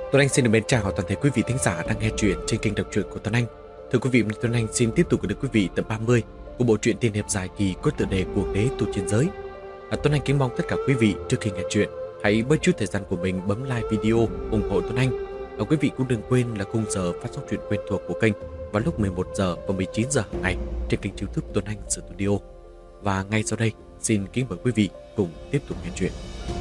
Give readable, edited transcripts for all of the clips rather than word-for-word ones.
Tuấn Anh xin được mến chào toàn thể quý vị thính giả đang nghe truyện trên kênh đọc truyện của Tuấn Anh. Thưa quý vị, Tuấn Anh xin tiếp tục gửi đến quý vị tập 30 của bộ truyện tiên hiệp dài kỳ có tựa đề Cuồng đế tu chiến giới. Tuấn Anh kính mong tất cả quý vị trước khi nghe truyện hãy bớt chút thời gian của mình bấm like video ủng hộ Tuấn Anh. Quý vị cũng đừng quên là khung giờ phát sóng truyện quen thuộc của kênh vào lúc 11 giờ và 19 giờ hàng ngày trên kênh YouTube Tuấn Anh Studio. Và ngay sau đây xin kính mời quý vị cùng tiếp tục nghe truyện.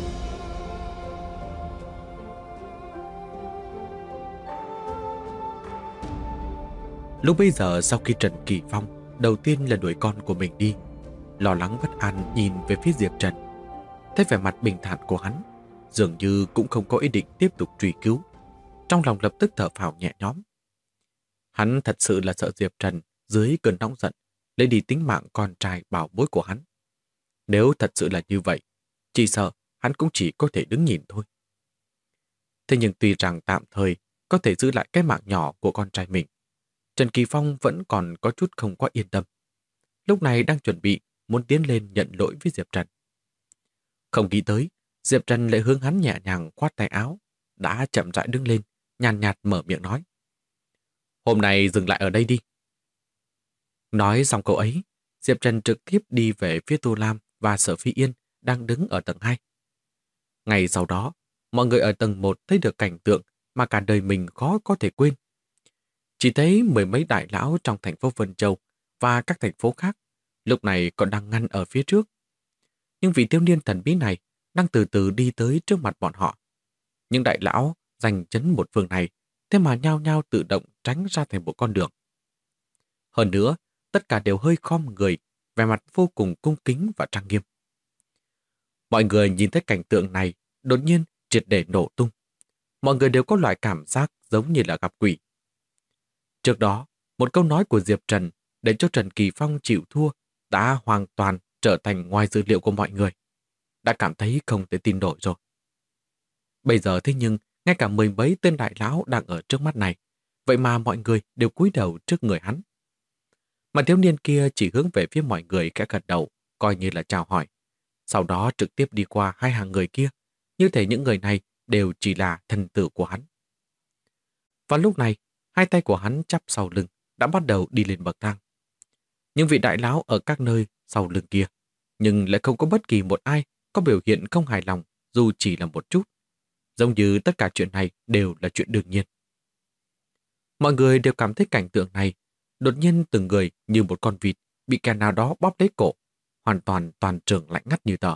Lúc bấy giờ sau khi Trần Kỳ Phong đầu tiên là đuổi con của mình đi, lo lắng bất an nhìn về phía Diệp Trần. Thấy vẻ mặt bình thản của hắn, dường như cũng không có ý định tiếp tục truy cứu. Trong lòng lập tức thở phào nhẹ nhõm. Hắn thật sự là sợ Diệp Trần dưới cơn nóng giận lấy đi tính mạng con trai bảo bối của hắn. Nếu thật sự là như vậy, chỉ sợ hắn cũng chỉ có thể đứng nhìn thôi. Thế nhưng tuy rằng tạm thời có thể giữ lại cái mạng nhỏ của con trai mình, Trần Kỳ Phong vẫn còn có chút không quá yên tâm. Lúc này đang chuẩn bị muốn tiến lên nhận lỗi với Diệp Trần. Không nghĩ tới, Diệp Trần lại hướng hắn nhẹ nhàng khoát tay áo, đã chậm rãi đứng lên, nhàn nhạt mở miệng nói. Hôm nay dừng lại ở đây đi. Nói xong câu ấy, Diệp Trần trực tiếp đi về phía Tô Lam và Sở Phi Yên đang đứng ở tầng 2. Ngày sau đó, mọi người ở tầng 1 thấy được cảnh tượng mà cả đời mình khó có thể quên. Chỉ thấy mười mấy đại lão trong thành phố Vân Châu và các thành phố khác lúc này còn đang ngăn ở phía trước. Nhưng vị thiếu niên thần bí này đang từ từ đi tới trước mặt bọn họ. Những đại lão giành chấn một phương này thế mà nhao nhao tự động tránh ra thành một con đường. Hơn nữa, tất cả đều hơi khom người, vẻ mặt vô cùng cung kính và trang nghiêm. Mọi người nhìn thấy cảnh tượng này đột nhiên triệt để nổ tung. Mọi người đều có loại cảm giác giống như là gặp quỷ. Trước đó, một câu nói của Diệp Trần để cho Trần Kỳ Phong chịu thua đã hoàn toàn trở thành ngoài dữ liệu của mọi người. Đã cảm thấy không thể tin nổi rồi. Bây giờ thế nhưng, ngay cả mười mấy tên đại lão đang ở trước mắt này, vậy mà mọi người đều cúi đầu trước người hắn. Mà thiếu niên kia chỉ hướng về phía mọi người khẽ gật đầu, coi như là chào hỏi. Sau đó trực tiếp đi qua hai hàng người kia, như thể những người này đều chỉ là thần tử của hắn. Và lúc này, hai tay của hắn chắp sau lưng, đã bắt đầu đi lên bậc thang. Những vị đại lão ở các nơi sau lưng kia, nhưng lại không có bất kỳ một ai có biểu hiện không hài lòng dù chỉ là một chút. Giống như tất cả chuyện này đều là chuyện đương nhiên. Mọi người đều cảm thấy cảnh tượng này, đột nhiên từng người như một con vịt bị kẻ nào đó bóp lấy cổ, hoàn toàn trường lạnh ngắt như tờ.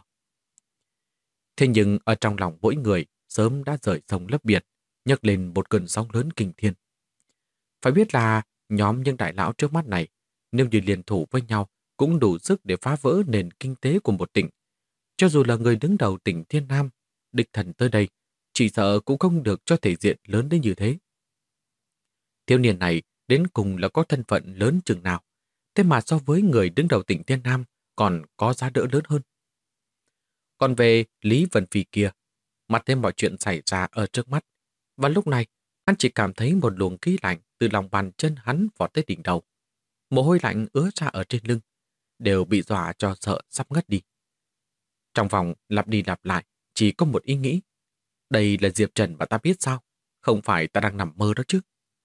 Thế nhưng ở trong lòng mỗi người sớm đã rời sông lấp biển, nhấc lên một cơn sóng lớn kinh thiên. Phải biết là nhóm những đại lão trước mắt này, nếu như liên thủ với nhau cũng đủ sức để phá vỡ nền kinh tế của một tỉnh. Cho dù là người đứng đầu tỉnh Thiên Nam, địch thần tới đây, chỉ sợ cũng không được cho thể diện lớn đến như thế. Thiếu niên này đến cùng là có thân phận lớn chừng nào, thế mà so với người đứng đầu tỉnh Thiên Nam còn có giá đỡ lớn hơn. Còn về Lý Vân Phi kia, mặt thêm mọi chuyện xảy ra ở trước mắt, và lúc này hắn chỉ cảm thấy một luồng khí lạnh từ lòng bàn chân hắn vọt tới đỉnh đầu. Mồ hôi lạnh ứa ra ở trên lưng, đều bị dọa cho sợ sắp ngất đi. Trong vòng lặp đi lặp lại, chỉ có một ý nghĩ. Đây là Diệp Trần mà ta biết sao? Không phải ta đang nằm mơ đó chứ?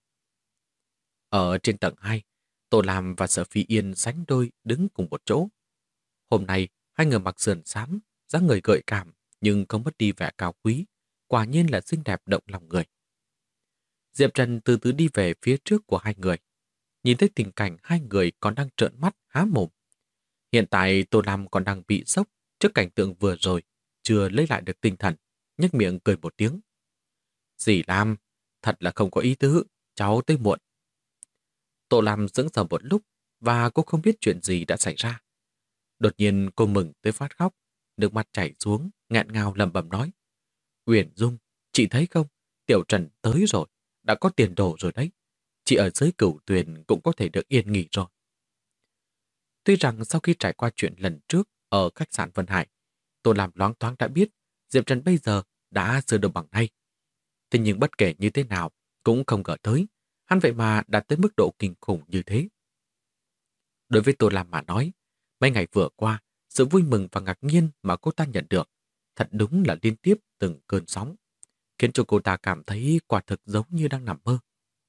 Ở trên tầng 2, Tô Lam và Sở Phi Yên sánh đôi đứng cùng một chỗ. Hôm nay, hai người mặc sườn xám, dáng người gợi cảm nhưng không mất đi vẻ cao quý, quả nhiên là xinh đẹp động lòng người. Diệp Trần từ từ đi về phía trước của hai người. Nhìn thấy tình cảnh hai người còn đang trợn mắt há mồm. Hiện tại Tô Lam còn đang bị sốc trước cảnh tượng vừa rồi, chưa lấy lại được tinh thần, nhếch miệng cười một tiếng. Dì Lam, thật là không có ý tứ, cháu tới muộn. Tô Lam sững sờ một lúc và cô không biết chuyện gì đã xảy ra. Đột nhiên cô mừng tới phát khóc, nước mắt chảy xuống, nghẹn ngào lẩm bẩm nói. Uyển Dung, chị thấy không? Tiểu Trần tới rồi, đã có tiền đồ rồi đấy. Chị ở dưới Cửu Tuyền cũng có thể được yên nghỉ rồi. Tuy rằng sau khi trải qua chuyện lần trước ở khách sạn Vân Hải, Tô Lam loáng thoáng đã biết Diệp Trần bây giờ đã sửa được bằng nay. Thế nhưng bất kể như thế nào cũng không ngờ tới, hắn vậy mà đạt tới mức độ kinh khủng như thế. Đối với Tô Lam mà nói, mấy ngày vừa qua, sự vui mừng và ngạc nhiên mà cô ta nhận được thật đúng là liên tiếp từng cơn sóng. khiến cho cô ta cảm thấy quả thực giống như đang nằm mơ.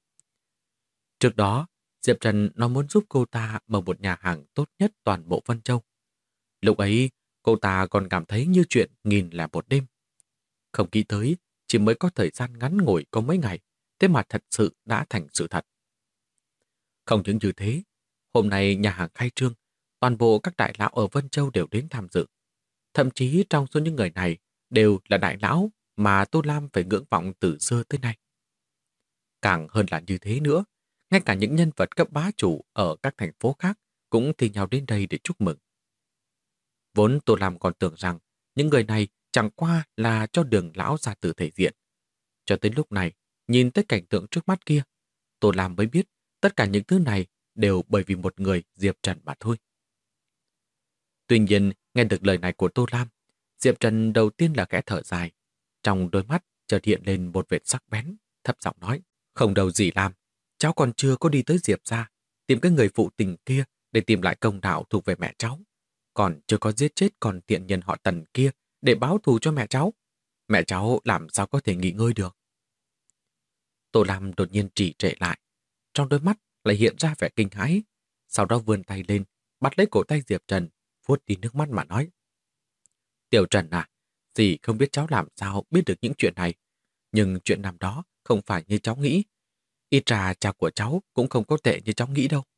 Trước đó, Diệp Trần nó muốn giúp cô ta mở một nhà hàng tốt nhất toàn bộ Vân Châu. Lúc ấy, cô ta còn cảm thấy như chuyện nghìn lẻ một đêm. Không nghĩ tới, chỉ mới có thời gian ngắn ngủi có mấy ngày, thế mà thật sự đã thành sự thật. Không những như thế, hôm nay nhà hàng khai trương, toàn bộ các đại lão ở Vân Châu đều đến tham dự. Thậm chí trong số những người này đều là đại lão mà Tô Lam phải ngưỡng vọng từ xưa tới nay. Càng hơn là như thế nữa, ngay cả những nhân vật cấp bá chủ ở các thành phố khác cũng thi nhau đến đây để chúc mừng. Vốn Tô Lam còn tưởng rằng những người này chẳng qua là cho Đường lão ra từ thể diện. Cho tới lúc này, nhìn tới cảnh tượng trước mắt kia, Tô Lam mới biết tất cả những thứ này đều bởi vì một người Diệp Trần mà thôi. Tuy nhiên, nghe được lời này của Tô Lam, Diệp Trần đầu tiên là khẽ thở dài. Trong đôi mắt chợt hiện lên một vệt sắc bén, thấp giọng nói: "Không đâu gì Lam, cháu còn chưa có đi tới Diệp gia, tìm cái người phụ tình kia để tìm lại công đạo thuộc về mẹ cháu. Còn chưa có giết chết con tiện nhân họ Tần kia để báo thù cho mẹ cháu. Mẹ cháu làm sao có thể nghỉ ngơi được?" Tô Lam đột nhiên trì trệ lại, trong đôi mắt lại hiện ra vẻ kinh hãi, sau đó vươn tay lên, bắt lấy cổ tay Diệp Trần, vuốt đi nước mắt mà nói: "Tiểu Trần à, dì không biết cháu làm sao biết được những chuyện này, nhưng chuyện năm đó không phải như cháu nghĩ. Ít ra cha của cháu cũng không có tệ như cháu nghĩ đâu."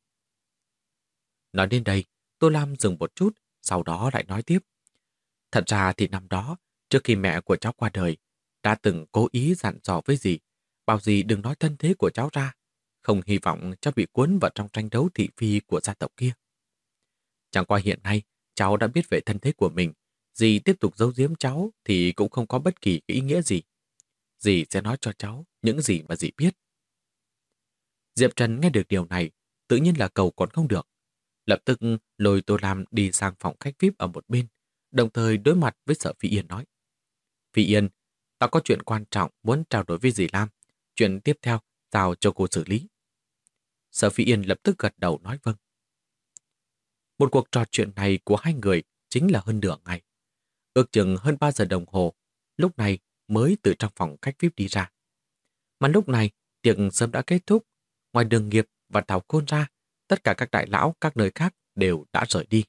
Nói đến đây, Tô Lam dừng một chút, sau đó lại nói tiếp: "Thật ra thì năm đó, trước khi mẹ của cháu qua đời, đã từng cố ý dặn dò với dì, bảo dì đừng nói thân thế của cháu ra, không hy vọng cháu bị cuốn vào trong tranh đấu thị phi của gia tộc kia. Chẳng qua hiện nay, cháu đã biết về thân thế của mình, dì tiếp tục giấu giếm cháu thì cũng không có bất kỳ cái ý nghĩa gì. Dì sẽ nói cho cháu những gì mà dì biết." Diệp Trần nghe được điều này, tự nhiên là cầu còn không được. Lập tức lôi Tô Lam đi sang phòng khách VIP ở một bên, đồng thời đối mặt với Sở Phi Yên nói: "Phi Yên, tao có chuyện quan trọng muốn trao đổi với dì Lam. Chuyện tiếp theo, giao cho cô xử lý." Sở Phi Yên lập tức gật đầu nói vâng. Một cuộc trò chuyện này của hai người chính là hơn nửa ngày. Ước chừng hơn 3 giờ đồng hồ, lúc này mới từ trong phòng khách VIP đi ra. Mà lúc này, tiệc sớm đã kết thúc. Ngoài Đường Nghiệp và Tào Khôn ra, tất cả các đại lão các nơi khác đều đã rời đi.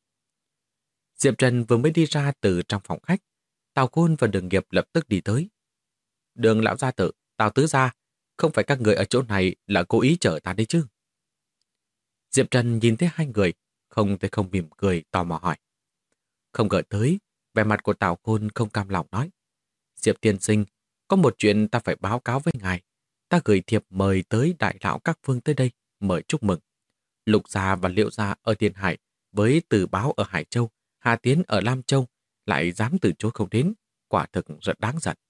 Diệp Trần vừa mới đi ra từ trong phòng khách, Tào Khôn và Đường Nghiệp lập tức đi tới. "Đường lão gia tử, Tào tứ gia, không phải các người ở chỗ này là cố ý chở ta đấy chứ?" Diệp Trần nhìn thấy hai người, không thể không mỉm cười tò mò hỏi. Không ngờ tới, vẻ mặt của Tào Khôn không cam lòng nói: "Diệp tiên sinh, có một chuyện ta phải báo cáo với ngài. Ta gửi thiệp mời tới đại lão các phương tới đây, mời chúc mừng. Lục gia và Liệu gia ở Thiên Hải, với Từ Báo ở Hải Châu, Hà Tiến ở Lam Châu, lại dám từ chối không đến, quả thực rất đáng giận."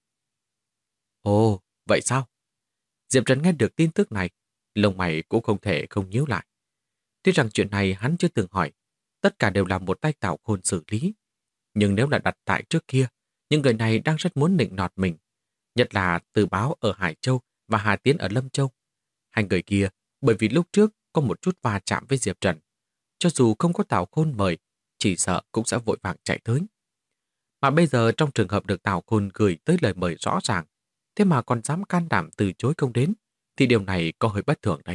Ồ, vậy sao? Diệp Trần nghe được tin tức này, lông mày cũng không thể không nhíu lại. Tuy rằng chuyện này hắn chưa từng hỏi, tất cả đều là một tay Tào Khôn xử lý. Nhưng nếu là đặt tại trước kia, những người này đang rất muốn nịnh nọt mình. Nhất là Từ Báo ở Hải Châu và Hà Tiến ở Lâm Châu. Hai người kia, bởi vì lúc trước có một chút va chạm với Diệp Trần, cho dù không có Tào Khôn mời, chỉ sợ cũng sẽ vội vàng chạy tới. Mà bây giờ trong trường hợp được Tào Khôn gửi tới lời mời rõ ràng, thế mà còn dám can đảm từ chối không đến, thì điều này có hơi bất thường đây.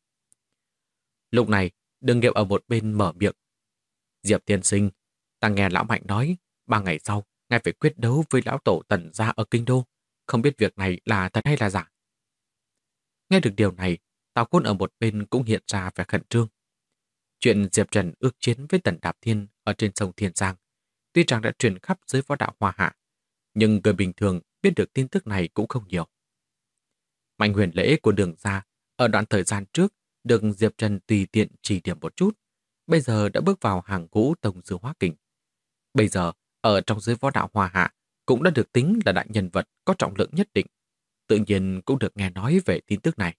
Lúc này, Đường Nghiệp ở một bên mở miệng: "Diệp tiên sinh, ta nghe lão Mạnh nói, 3 ngày sau, ngài phải quyết đấu với lão tổ Tần gia ở Kinh Đô. Không biết việc này là thật hay là giả?" Nghe được điều này, Tào Khôn ở một bên cũng hiện ra vẻ khẩn trương. Chuyện Diệp Trần ước chiến với Tần Đạp Thiên ở trên sông Thiên Giang, tuy rằng đã truyền khắp giới võ đạo Hoa Hạ, nhưng người bình thường biết được tin tức này cũng không nhiều. Mạnh huyền lễ của Đường gia ở đoạn thời gian trước được Diệp Trần tùy tiện chỉ điểm một chút, bây giờ đã bước vào hàng ngũ tông sư hóa kình. Bây giờ, ở trong giới võ đạo Hoa Hạ cũng đã được tính là đại nhân vật có trọng lượng nhất định, tự nhiên cũng được nghe nói về tin tức này.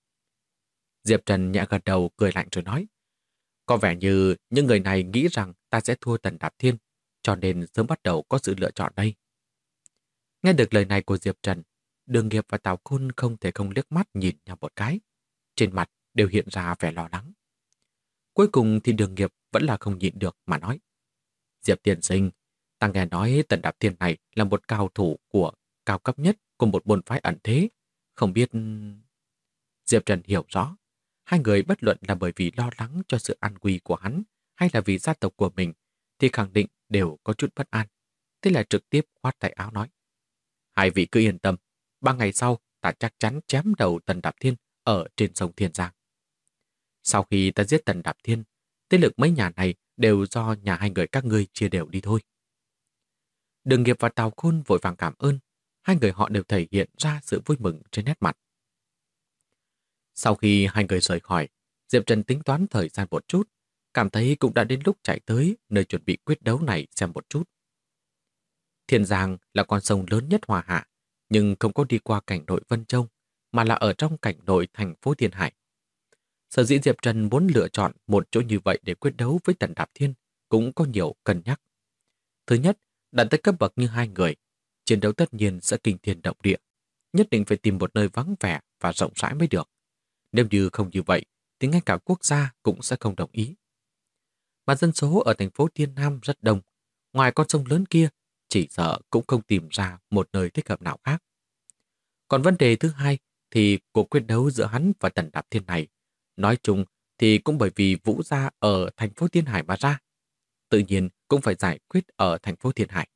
Diệp Trần nhẹ gật đầu cười lạnh rồi nói: "Có vẻ như những người này nghĩ rằng ta sẽ thua Tần Đạp Thiên, cho nên sớm bắt đầu có sự lựa chọn đây." Nghe được lời này của Diệp Trần, Đường Nghiệp và Tào Khôn không thể không liếc mắt nhìn nhau một cái. Trên mặt đều hiện ra vẻ lo lắng. Cuối cùng thì Đường Nghiệp vẫn là không nhịn được mà nói: "Diệp tiên sinh, ta nghe nói Tần Đạp Thiên này là một cao thủ của cao cấp nhất của một môn phái ẩn thế. Không biết... Diệp Trần hiểu rõ, hai người bất luận là bởi vì lo lắng cho sự an nguy của hắn hay là vì gia tộc của mình thì khẳng định đều có chút bất an. Thế là trực tiếp khoát tay áo nói: hai vị cứ yên tâm, 3 ngày sau ta chắc chắn chém đầu Tần Đạp Thiên ở trên sông Thiên Giang. Sau khi ta giết Tần Đạp Thiên, thế lực mấy nhà này đều do nhà hai người các ngươi chia đều đi thôi. Đường Nghiệp và Tào Khôn vội vàng cảm ơn, hai người họ đều thể hiện ra sự vui mừng trên nét mặt. Sau khi hai người rời khỏi, Diệp Trần tính toán thời gian một chút, cảm thấy cũng đã đến lúc chạy tới nơi chuẩn bị quyết đấu này xem một chút. Thiên Giang là con sông lớn nhất Hoa Hạ, nhưng không có đi qua cảnh nội Vân Châu, mà là ở trong cảnh nội thành phố Thiên Hải. Sở dĩ Diệp Trần muốn lựa chọn một chỗ như vậy để quyết đấu với Tần Đạp Thiên cũng có nhiều cân nhắc. Thứ nhất, đạt tới cấp bậc như hai người, chiến đấu tất nhiên sẽ kinh thiên động địa, nhất định phải tìm một nơi vắng vẻ và rộng rãi mới được. Nếu như không như vậy, thì ngay cả quốc gia cũng sẽ không đồng ý. Mà dân số ở thành phố Thiên Nam rất đông, ngoài con sông lớn kia, chỉ sợ cũng không tìm ra một nơi thích hợp nào khác. Còn vấn đề thứ hai thì cuộc quyết đấu giữa hắn và Tần Đạp Thiên này, nói chung thì cũng bởi vì Vũ gia ở thành phố Thiên Hải mà ra, tự nhiên cũng phải giải quyết ở thành phố Thiên Hải.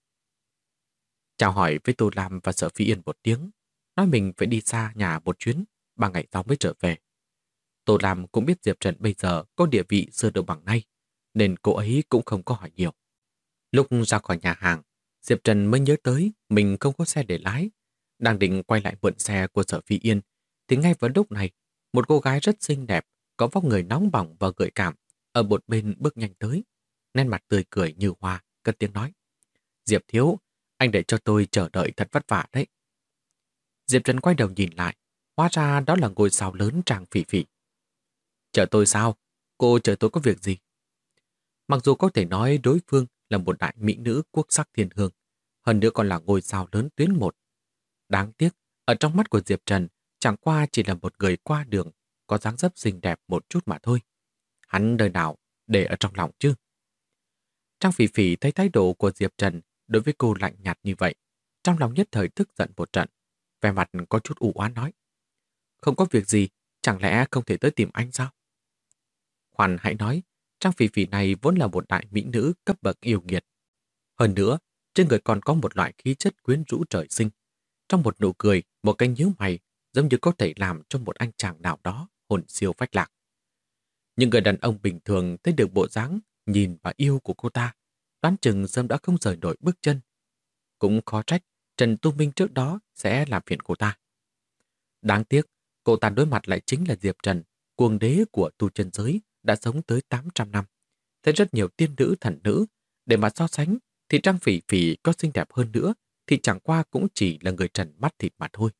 Chào hỏi với Tô Lam và Sở Phi Yên một tiếng, nói mình phải đi xa nhà một chuyến, 3 ngày sau mới trở về. Tô Lam cũng biết Diệp Trần bây giờ có địa vị xưa đâu bằng nay, nên cô ấy cũng không có hỏi nhiều. Lúc ra khỏi nhà hàng, Diệp Trần mới nhớ tới mình không có xe để lái. Đang định quay lại mượn xe của Sở Phi Yên, thì ngay vào lúc này, một cô gái rất xinh đẹp, có vóc người nóng bỏng và gợi cảm, ở một bên bước nhanh tới. Nét mặt tươi cười như hoa, cất tiếng nói: Diệp thiếu, anh để cho tôi chờ đợi thật vất vả đấy. Diệp Trần quay đầu nhìn lại, hóa ra đó là ngôi sao lớn Trang Phỉ Phỉ. Chờ tôi sao? Cô chờ tôi có việc gì? Mặc dù có thể nói đối phương là một đại mỹ nữ quốc sắc thiên hương, hơn nữa còn là ngôi sao lớn tuyến một. Đáng tiếc, ở trong mắt của Diệp Trần, chẳng qua chỉ là một người qua đường, có dáng dấp xinh đẹp một chút mà thôi. Hắn đời nào để ở trong lòng chứ? Trang Phỉ Phỉ thấy thái độ của Diệp Trần đối với cô lạnh nhạt như vậy, trong lòng nhất thời tức giận một trận, vẻ mặt có chút u oán nói: Không có việc gì, chẳng lẽ không thể tới tìm anh sao? Khoan hãy nói, Trang Phỉ Phỉ này vốn là một đại mỹ nữ cấp bậc yêu nghiệt. Hơn nữa, trên người còn có một loại khí chất quyến rũ trời sinh. Trong một nụ cười, một cái nhíu mày, giống như có thể làm cho một anh chàng nào đó hồn siêu phách lạc. Những người đàn ông bình thường thấy được bộ dáng, nhìn và yêu của cô ta, đoán chừng sớm đã không rời nổi bước chân. Cũng khó trách Trần Tu Minh trước đó sẽ làm phiền cô ta. Đáng tiếc, cô ta đối mặt lại chính là Diệp Trần, cuồng đế của tu chân giới, đã sống tới 800 năm. Thấy rất nhiều tiên nữ thần nữ, để mà so sánh thì Trang Phỉ Phỉ có xinh đẹp hơn nữa thì chẳng qua cũng chỉ là người trần mắt thịt mà thôi.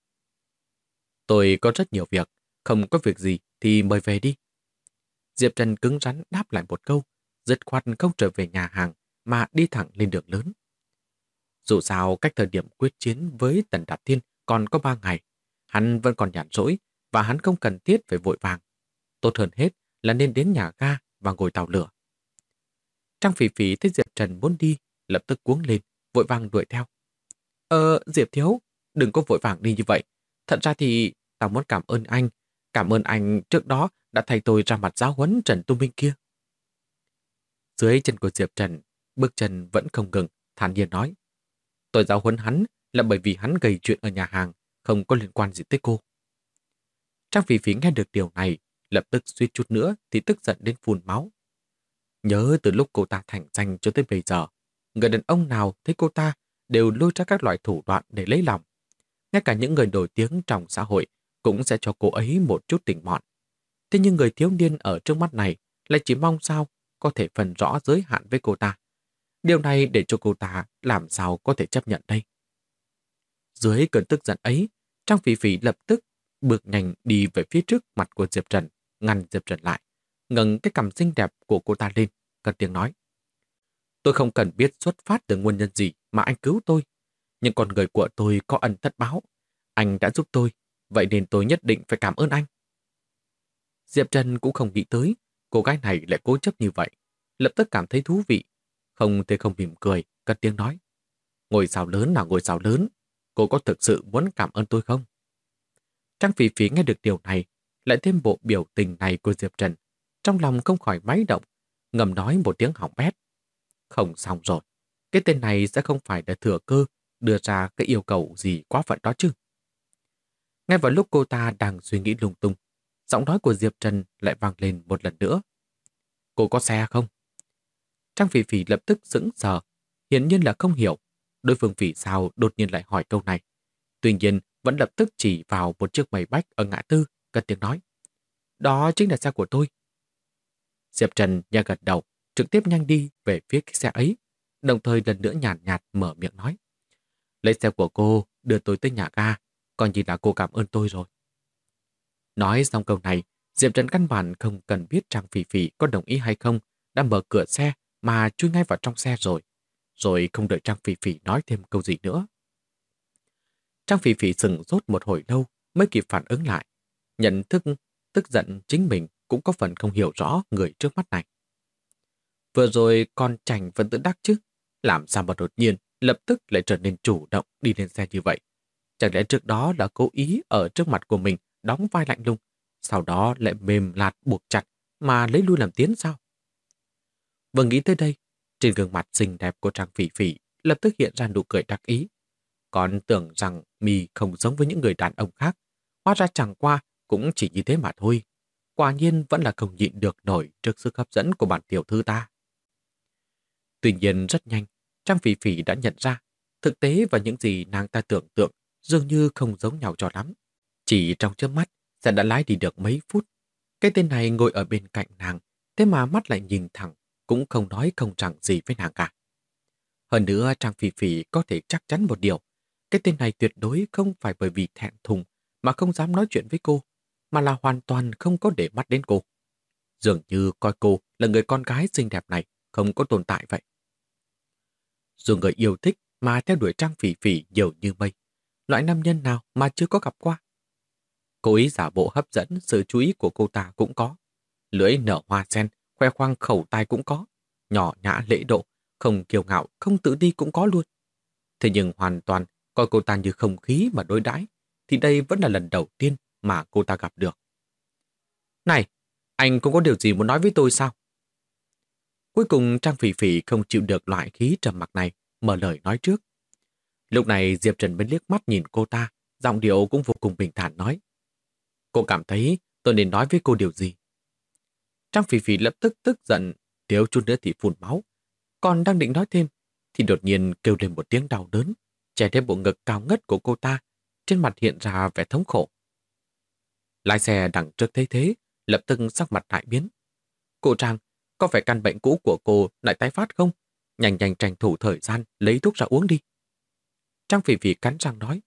Tôi có rất nhiều việc, không có việc gì thì mời về đi. Diệp Trần cứng rắn đáp lại một câu, dứt khoát không trở về nhà hàng mà đi thẳng lên đường lớn. Dù sao cách thời điểm quyết chiến với Tần Đạp Thiên còn có 3 ngày, hắn vẫn còn nhàn rỗi và hắn không cần thiết phải vội vàng. Tốt hơn hết là nên đến nhà ga và ngồi tàu lửa. Trang Phỉ Phỉ thấy Diệp Trần muốn đi, lập tức cuống lên, vội vàng đuổi theo. Diệp thiếu, đừng có vội vàng đi như vậy. Thật ra thì tao muốn cảm ơn anh trước đó đã thay tôi ra mặt giáo huấn Trần Tu Minh kia. Dưới chân của Diệp Trần, bước chân vẫn không ngừng, thản nhiên nói: Tôi giáo huấn hắn là bởi vì hắn gây chuyện ở nhà hàng, không có liên quan gì tới cô. Trang Phỉ Phỉ nghe được điều này, lập tức suýt chút nữa thì tức giận đến phun máu. Nhớ từ lúc cô ta thành danh cho tới bây giờ, người đàn ông nào thấy cô ta đều lôi ra các loại thủ đoạn để lấy lòng. Ngay cả những người nổi tiếng trong xã hội cũng sẽ cho cô ấy một chút tình mọn. Thế nhưng người thiếu niên ở trước mắt này lại chỉ mong sao có thể phân rõ giới hạn với cô ta. Điều này để cho cô ta làm sao có thể chấp nhận đây. Dưới cơn tức giận ấy, Trang Phỉ Phỉ lập tức bước nhanh đi về phía trước mặt của Diệp Trần, ngăn Diệp Trần lại, ngẩng cái cằm xinh đẹp của cô ta lên, cất tiếng nói: Tôi không cần biết xuất phát từ nguyên nhân gì mà anh cứu tôi, nhưng con người của tôi có ân tất báo. Anh đã giúp tôi, vậy nên tôi nhất định phải cảm ơn anh. Diệp Trần cũng không nghĩ tới cô gái này lại cố chấp như vậy, lập tức cảm thấy thú vị, không thể không mỉm cười, cất tiếng nói: Ngôi sao lớn là ngôi sao lớn, cô có thực sự muốn cảm ơn tôi không? Trang Phỉ Phỉ nghe được điều này, lại thêm bộ biểu tình này của Diệp Trần. Trong lòng không khỏi máy động, ngầm nói một tiếng hỏng bét. Không xong rồi, cái tên này sẽ không phải đã thừa cơ đưa ra cái yêu cầu gì quá phận đó chứ. Ngay vào lúc cô ta đang suy nghĩ lung tung, giọng nói của Diệp Trần lại vang lên một lần nữa. Cô có xe không? Trang Phỉ Phỉ lập tức sững sờ, hiển nhiên là không hiểu đối phương vì sao đột nhiên lại hỏi câu này. Tuy nhiên vẫn lập tức chỉ vào một chiếc máy bách ở ngã tư, cất tiếng nói. Đó chính là xe của tôi. Diệp Trần nhẹ gật đầu, trực tiếp nhanh đi về phía cái xe ấy, đồng thời lần nữa nhàn nhạt mở miệng nói. Lấy xe của cô đưa tôi tới nhà ga, coi như là cô cảm ơn tôi rồi. Nói xong câu này, Diệp Trần căn bản không cần biết Trang Phỉ Phỉ có đồng ý hay không, đã mở cửa xe mà chui ngay vào trong xe rồi không đợi Trang Phỉ Phỉ nói thêm câu gì nữa. Trang Phỉ Phỉ sững sốt một hồi lâu mới kịp phản ứng lại, nhận thức tức giận chính mình cũng có phần không hiểu rõ người trước mắt này. Vừa rồi con chành vẫn tự đắc chứ, làm sao mà đột nhiên lập tức lại trở nên chủ động đi lên xe như vậy. Chẳng lẽ trước đó là cố ý ở trước mặt của mình đóng vai lạnh lùng, sau đó lại mềm lạt buộc chặt mà lấy lui làm tiến sao? Vừa nghĩ tới đây, trên gương mặt xinh đẹp của Trang Phỉ Phỉ lập tức hiện ra nụ cười đắc ý. Còn tưởng rằng mì không giống với những người đàn ông khác, hóa ra chẳng qua cũng chỉ như thế mà thôi. Quả nhiên vẫn là không nhịn được nổi trước sức hấp dẫn của bản tiểu thư ta. Tuy nhiên rất nhanh, Trang Phỉ Phỉ đã nhận ra thực tế và những gì nàng ta tưởng tượng dường như không giống nhau cho lắm. Chỉ trong chớp mắt, sẽ đã lái đi được mấy phút. Cái tên này ngồi ở bên cạnh nàng, thế mà mắt lại nhìn thẳng, cũng không nói không rằng gì với nàng cả. Hơn nữa, Trang Phỉ Phỉ có thể chắc chắn một điều, cái tên này tuyệt đối không phải bởi vì thẹn thùng mà không dám nói chuyện với cô, mà là hoàn toàn không có để mắt đến cô. Dường như coi cô là người con gái xinh đẹp này không có tồn tại vậy. Dù người yêu thích mà theo đuổi Trang Phỉ Phỉ nhiều như mây, loại nam nhân nào mà chưa có gặp qua. Cố ý giả bộ hấp dẫn sự chú ý của cô ta cũng có. Lưỡi nở hoa sen, khoe khoang khẩu tai cũng có. Nhỏ nhã lễ độ, không kiêu ngạo, không tự ti cũng có luôn. Thế nhưng hoàn toàn coi cô ta như không khí mà đối đãi, thì đây vẫn là lần đầu tiên mà cô ta gặp được. Này, anh cũng có điều gì muốn nói với tôi sao? Cuối cùng Trang Phỉ Phỉ không chịu được loại khí trầm mặc này, mở lời nói trước. Lúc này Diệp Trần mới liếc mắt nhìn cô ta, giọng điệu cũng vô cùng bình thản nói. Cô cảm thấy tôi nên nói với cô điều gì? Trang Phỉ Phỉ lập tức tức giận, thiếu chút nữa thì phun máu. Còn đang định nói thêm, thì đột nhiên kêu lên một tiếng đau đớn, che đến bộ ngực cao ngất của cô ta, trên mặt hiện ra vẻ thống khổ. Lái xe đằng trước thấy thế, lập tức sắc mặt đại biến. Cô Trang, có phải căn bệnh cũ của cô lại tái phát không? Nhanh nhanh tranh thủ thời gian, lấy thuốc ra uống đi. Trang Phỉ Phỉ cắn răng nói,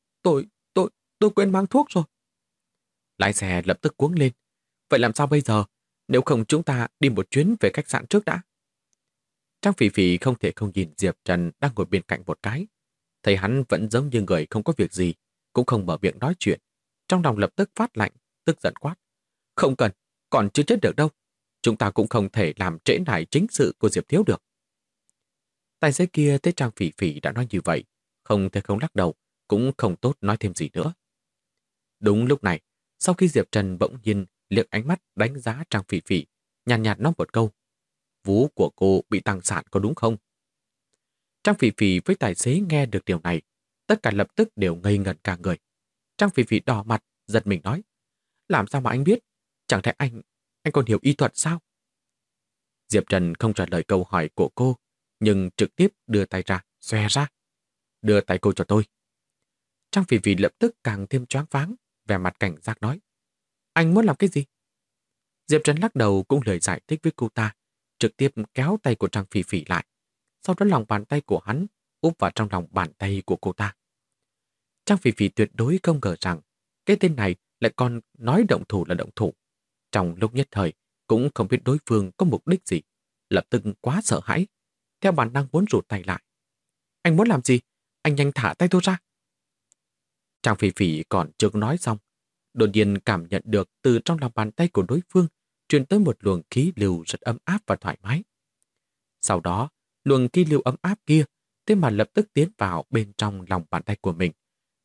tôi quên mang thuốc rồi. Lái xe lập tức cuống lên. Vậy làm sao bây giờ? Nếu không chúng ta đi một chuyến về khách sạn trước đã. Trang Phỉ Phỉ không thể không nhìn Diệp Trần đang ngồi bên cạnh một cái. Thấy hắn vẫn giống như người không có việc gì, cũng không mở miệng nói chuyện. Trong lòng lập tức phát lạnh, tức giận quát. Không cần, còn chưa chết được đâu. Chúng ta cũng không thể làm trễ nải chính sự của Diệp Thiếu được. Tài xế kia thấy Trang Phỉ Phỉ đã nói như vậy, không thể không lắc đầu, cũng không tốt nói thêm gì nữa. Đúng lúc này, sau khi Diệp Trần bỗng nhiên liếc ánh mắt đánh giá Trang Phỉ Phỉ, nhàn nhạt nói một câu. Vú của cô bị tăng sản có đúng không? Trang Phỉ Phỉ với tài xế nghe được điều này, tất cả lập tức đều ngây ngẩn cả người. Trang Phỉ Phỉ đỏ mặt, giật mình nói. Làm sao mà anh biết? Chẳng thể anh còn hiểu y thuật sao? Diệp Trần không trả lời câu hỏi của cô, nhưng trực tiếp đưa tay ra, xòe ra. Đưa tay cô cho tôi. Trang Phỉ Phỉ lập tức càng thêm choáng váng, vẻ mặt cảnh giác nói. Anh muốn làm cái gì? Diệp Trần lắc đầu cũng lời giải thích với cô ta, trực tiếp kéo tay của Trang Phỉ Phỉ lại. Sau đó lòng bàn tay của hắn úp vào trong lòng bàn tay của cô ta. Trang Phỉ Phỉ tuyệt đối không ngờ rằng cái tên này lại còn nói động thủ là động thủ. Trong lúc nhất thời cũng không biết đối phương có mục đích gì, lập tức quá sợ hãi, theo bản năng muốn rụt tay lại. Anh muốn làm gì? Anh nhanh thả tay tôi ra. Trang Phỉ Phỉ còn chưa nói xong, đột nhiên cảm nhận được từ trong lòng bàn tay của đối phương truyền tới một luồng khí lưu rất ấm áp và thoải mái. Sau đó, luồng khí lưu ấm áp kia thế mà lập tức tiến vào bên trong lòng bàn tay của mình,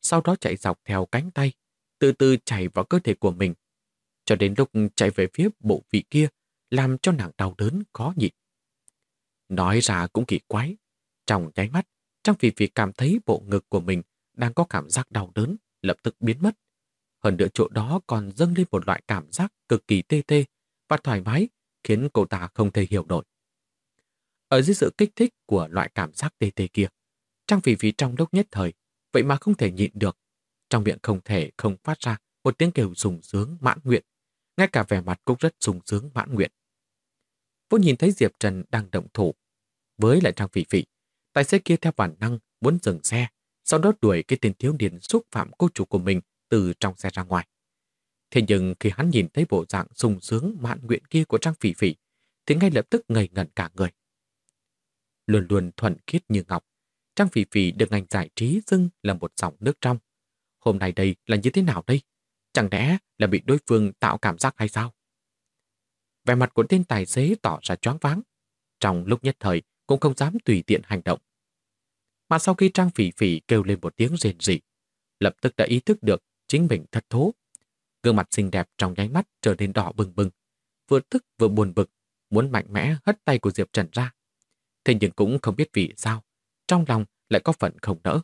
sau đó chạy dọc theo cánh tay, từ từ chạy vào cơ thể của mình, cho đến lúc chạy về phía bộ vị kia, làm cho nàng đau đớn khó nhịn. Nói ra cũng kỳ quái, trong nháy mắt, Trang Phỉ Phỉ cảm thấy bộ ngực của mình đang có cảm giác đau đớn, lập tức biến mất. Hơn nữa chỗ đó còn dâng lên một loại cảm giác cực kỳ tê tê và thoải mái, khiến cô ta không thể hiểu nổi. Ở dưới sự kích thích của loại cảm giác tê tê kia, Trang Phỉ Phỉ trong lúc nhất thời, vậy mà không thể nhịn được. Trong miệng không thể không phát ra một tiếng kêu sung sướng mãn nguyện, ngay cả vẻ mặt cũng rất sung sướng mãn nguyện. Vô nhìn thấy Diệp Trần đang động thủ với lại Trang Phỉ Phỉ, tài xế kia theo bản năng muốn dừng xe, sau đó đuổi cái tên thiếu niên xúc phạm cô chủ của mình từ trong xe ra ngoài. Thế nhưng khi hắn nhìn thấy bộ dạng sung sướng mãn nguyện kia của Trang Phỉ Phỉ, thì ngay lập tức ngây ngẩn cả người. Luôn luôn thuần khiết như ngọc, Trang Phỉ Phỉ được ngành giải trí xưng là một dòng nước trong. Hôm nay đây là như thế nào đây? Chẳng lẽ là bị đối phương tạo cảm giác hay sao? Vẻ mặt của tên tài xế tỏ ra choáng váng, trong lúc nhất thời cũng không dám tùy tiện hành động. Mà sau khi Trang Phỉ Phỉ kêu lên một tiếng rền rỉ, lập tức đã ý thức được chính mình thất thố. Gương mặt xinh đẹp trong nháy mắt trở nên đỏ bừng bừng, vừa tức vừa buồn bực, muốn mạnh mẽ hất tay của Diệp Trần ra. Thế nhưng cũng không biết vì sao, trong lòng lại có phần không nỡ.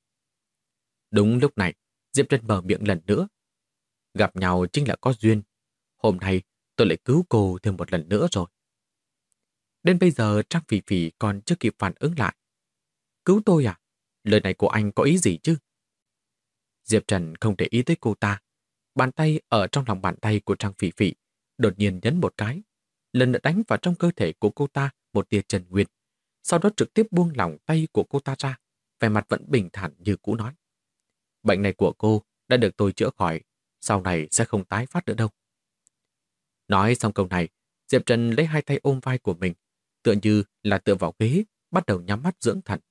Đúng lúc này, Diệp Trần mở miệng lần nữa. Gặp nhau chính là có duyên. Hôm nay tôi lại cứu cô thêm một lần nữa rồi. Đến bây giờ Trang Phỉ Phỉ còn chưa kịp phản ứng lại. Cứu tôi à? Lời này của anh có ý gì chứ? Diệp Trần không để ý tới cô ta. Bàn tay ở trong lòng bàn tay của Trang Phỉ Phỉ đột nhiên nhấn một cái, lần nữa đánh vào trong cơ thể của cô ta một tia chân nguyên. Sau đó trực tiếp buông lỏng tay của cô ta ra, vẻ mặt vẫn bình thản như cũ nói. Bệnh này của cô đã được tôi chữa khỏi, sau này sẽ không tái phát nữa đâu. Nói xong câu này, Diệp Trần lấy hai tay ôm vai của mình, tựa như là tựa vào ghế, bắt đầu nhắm mắt dưỡng thần.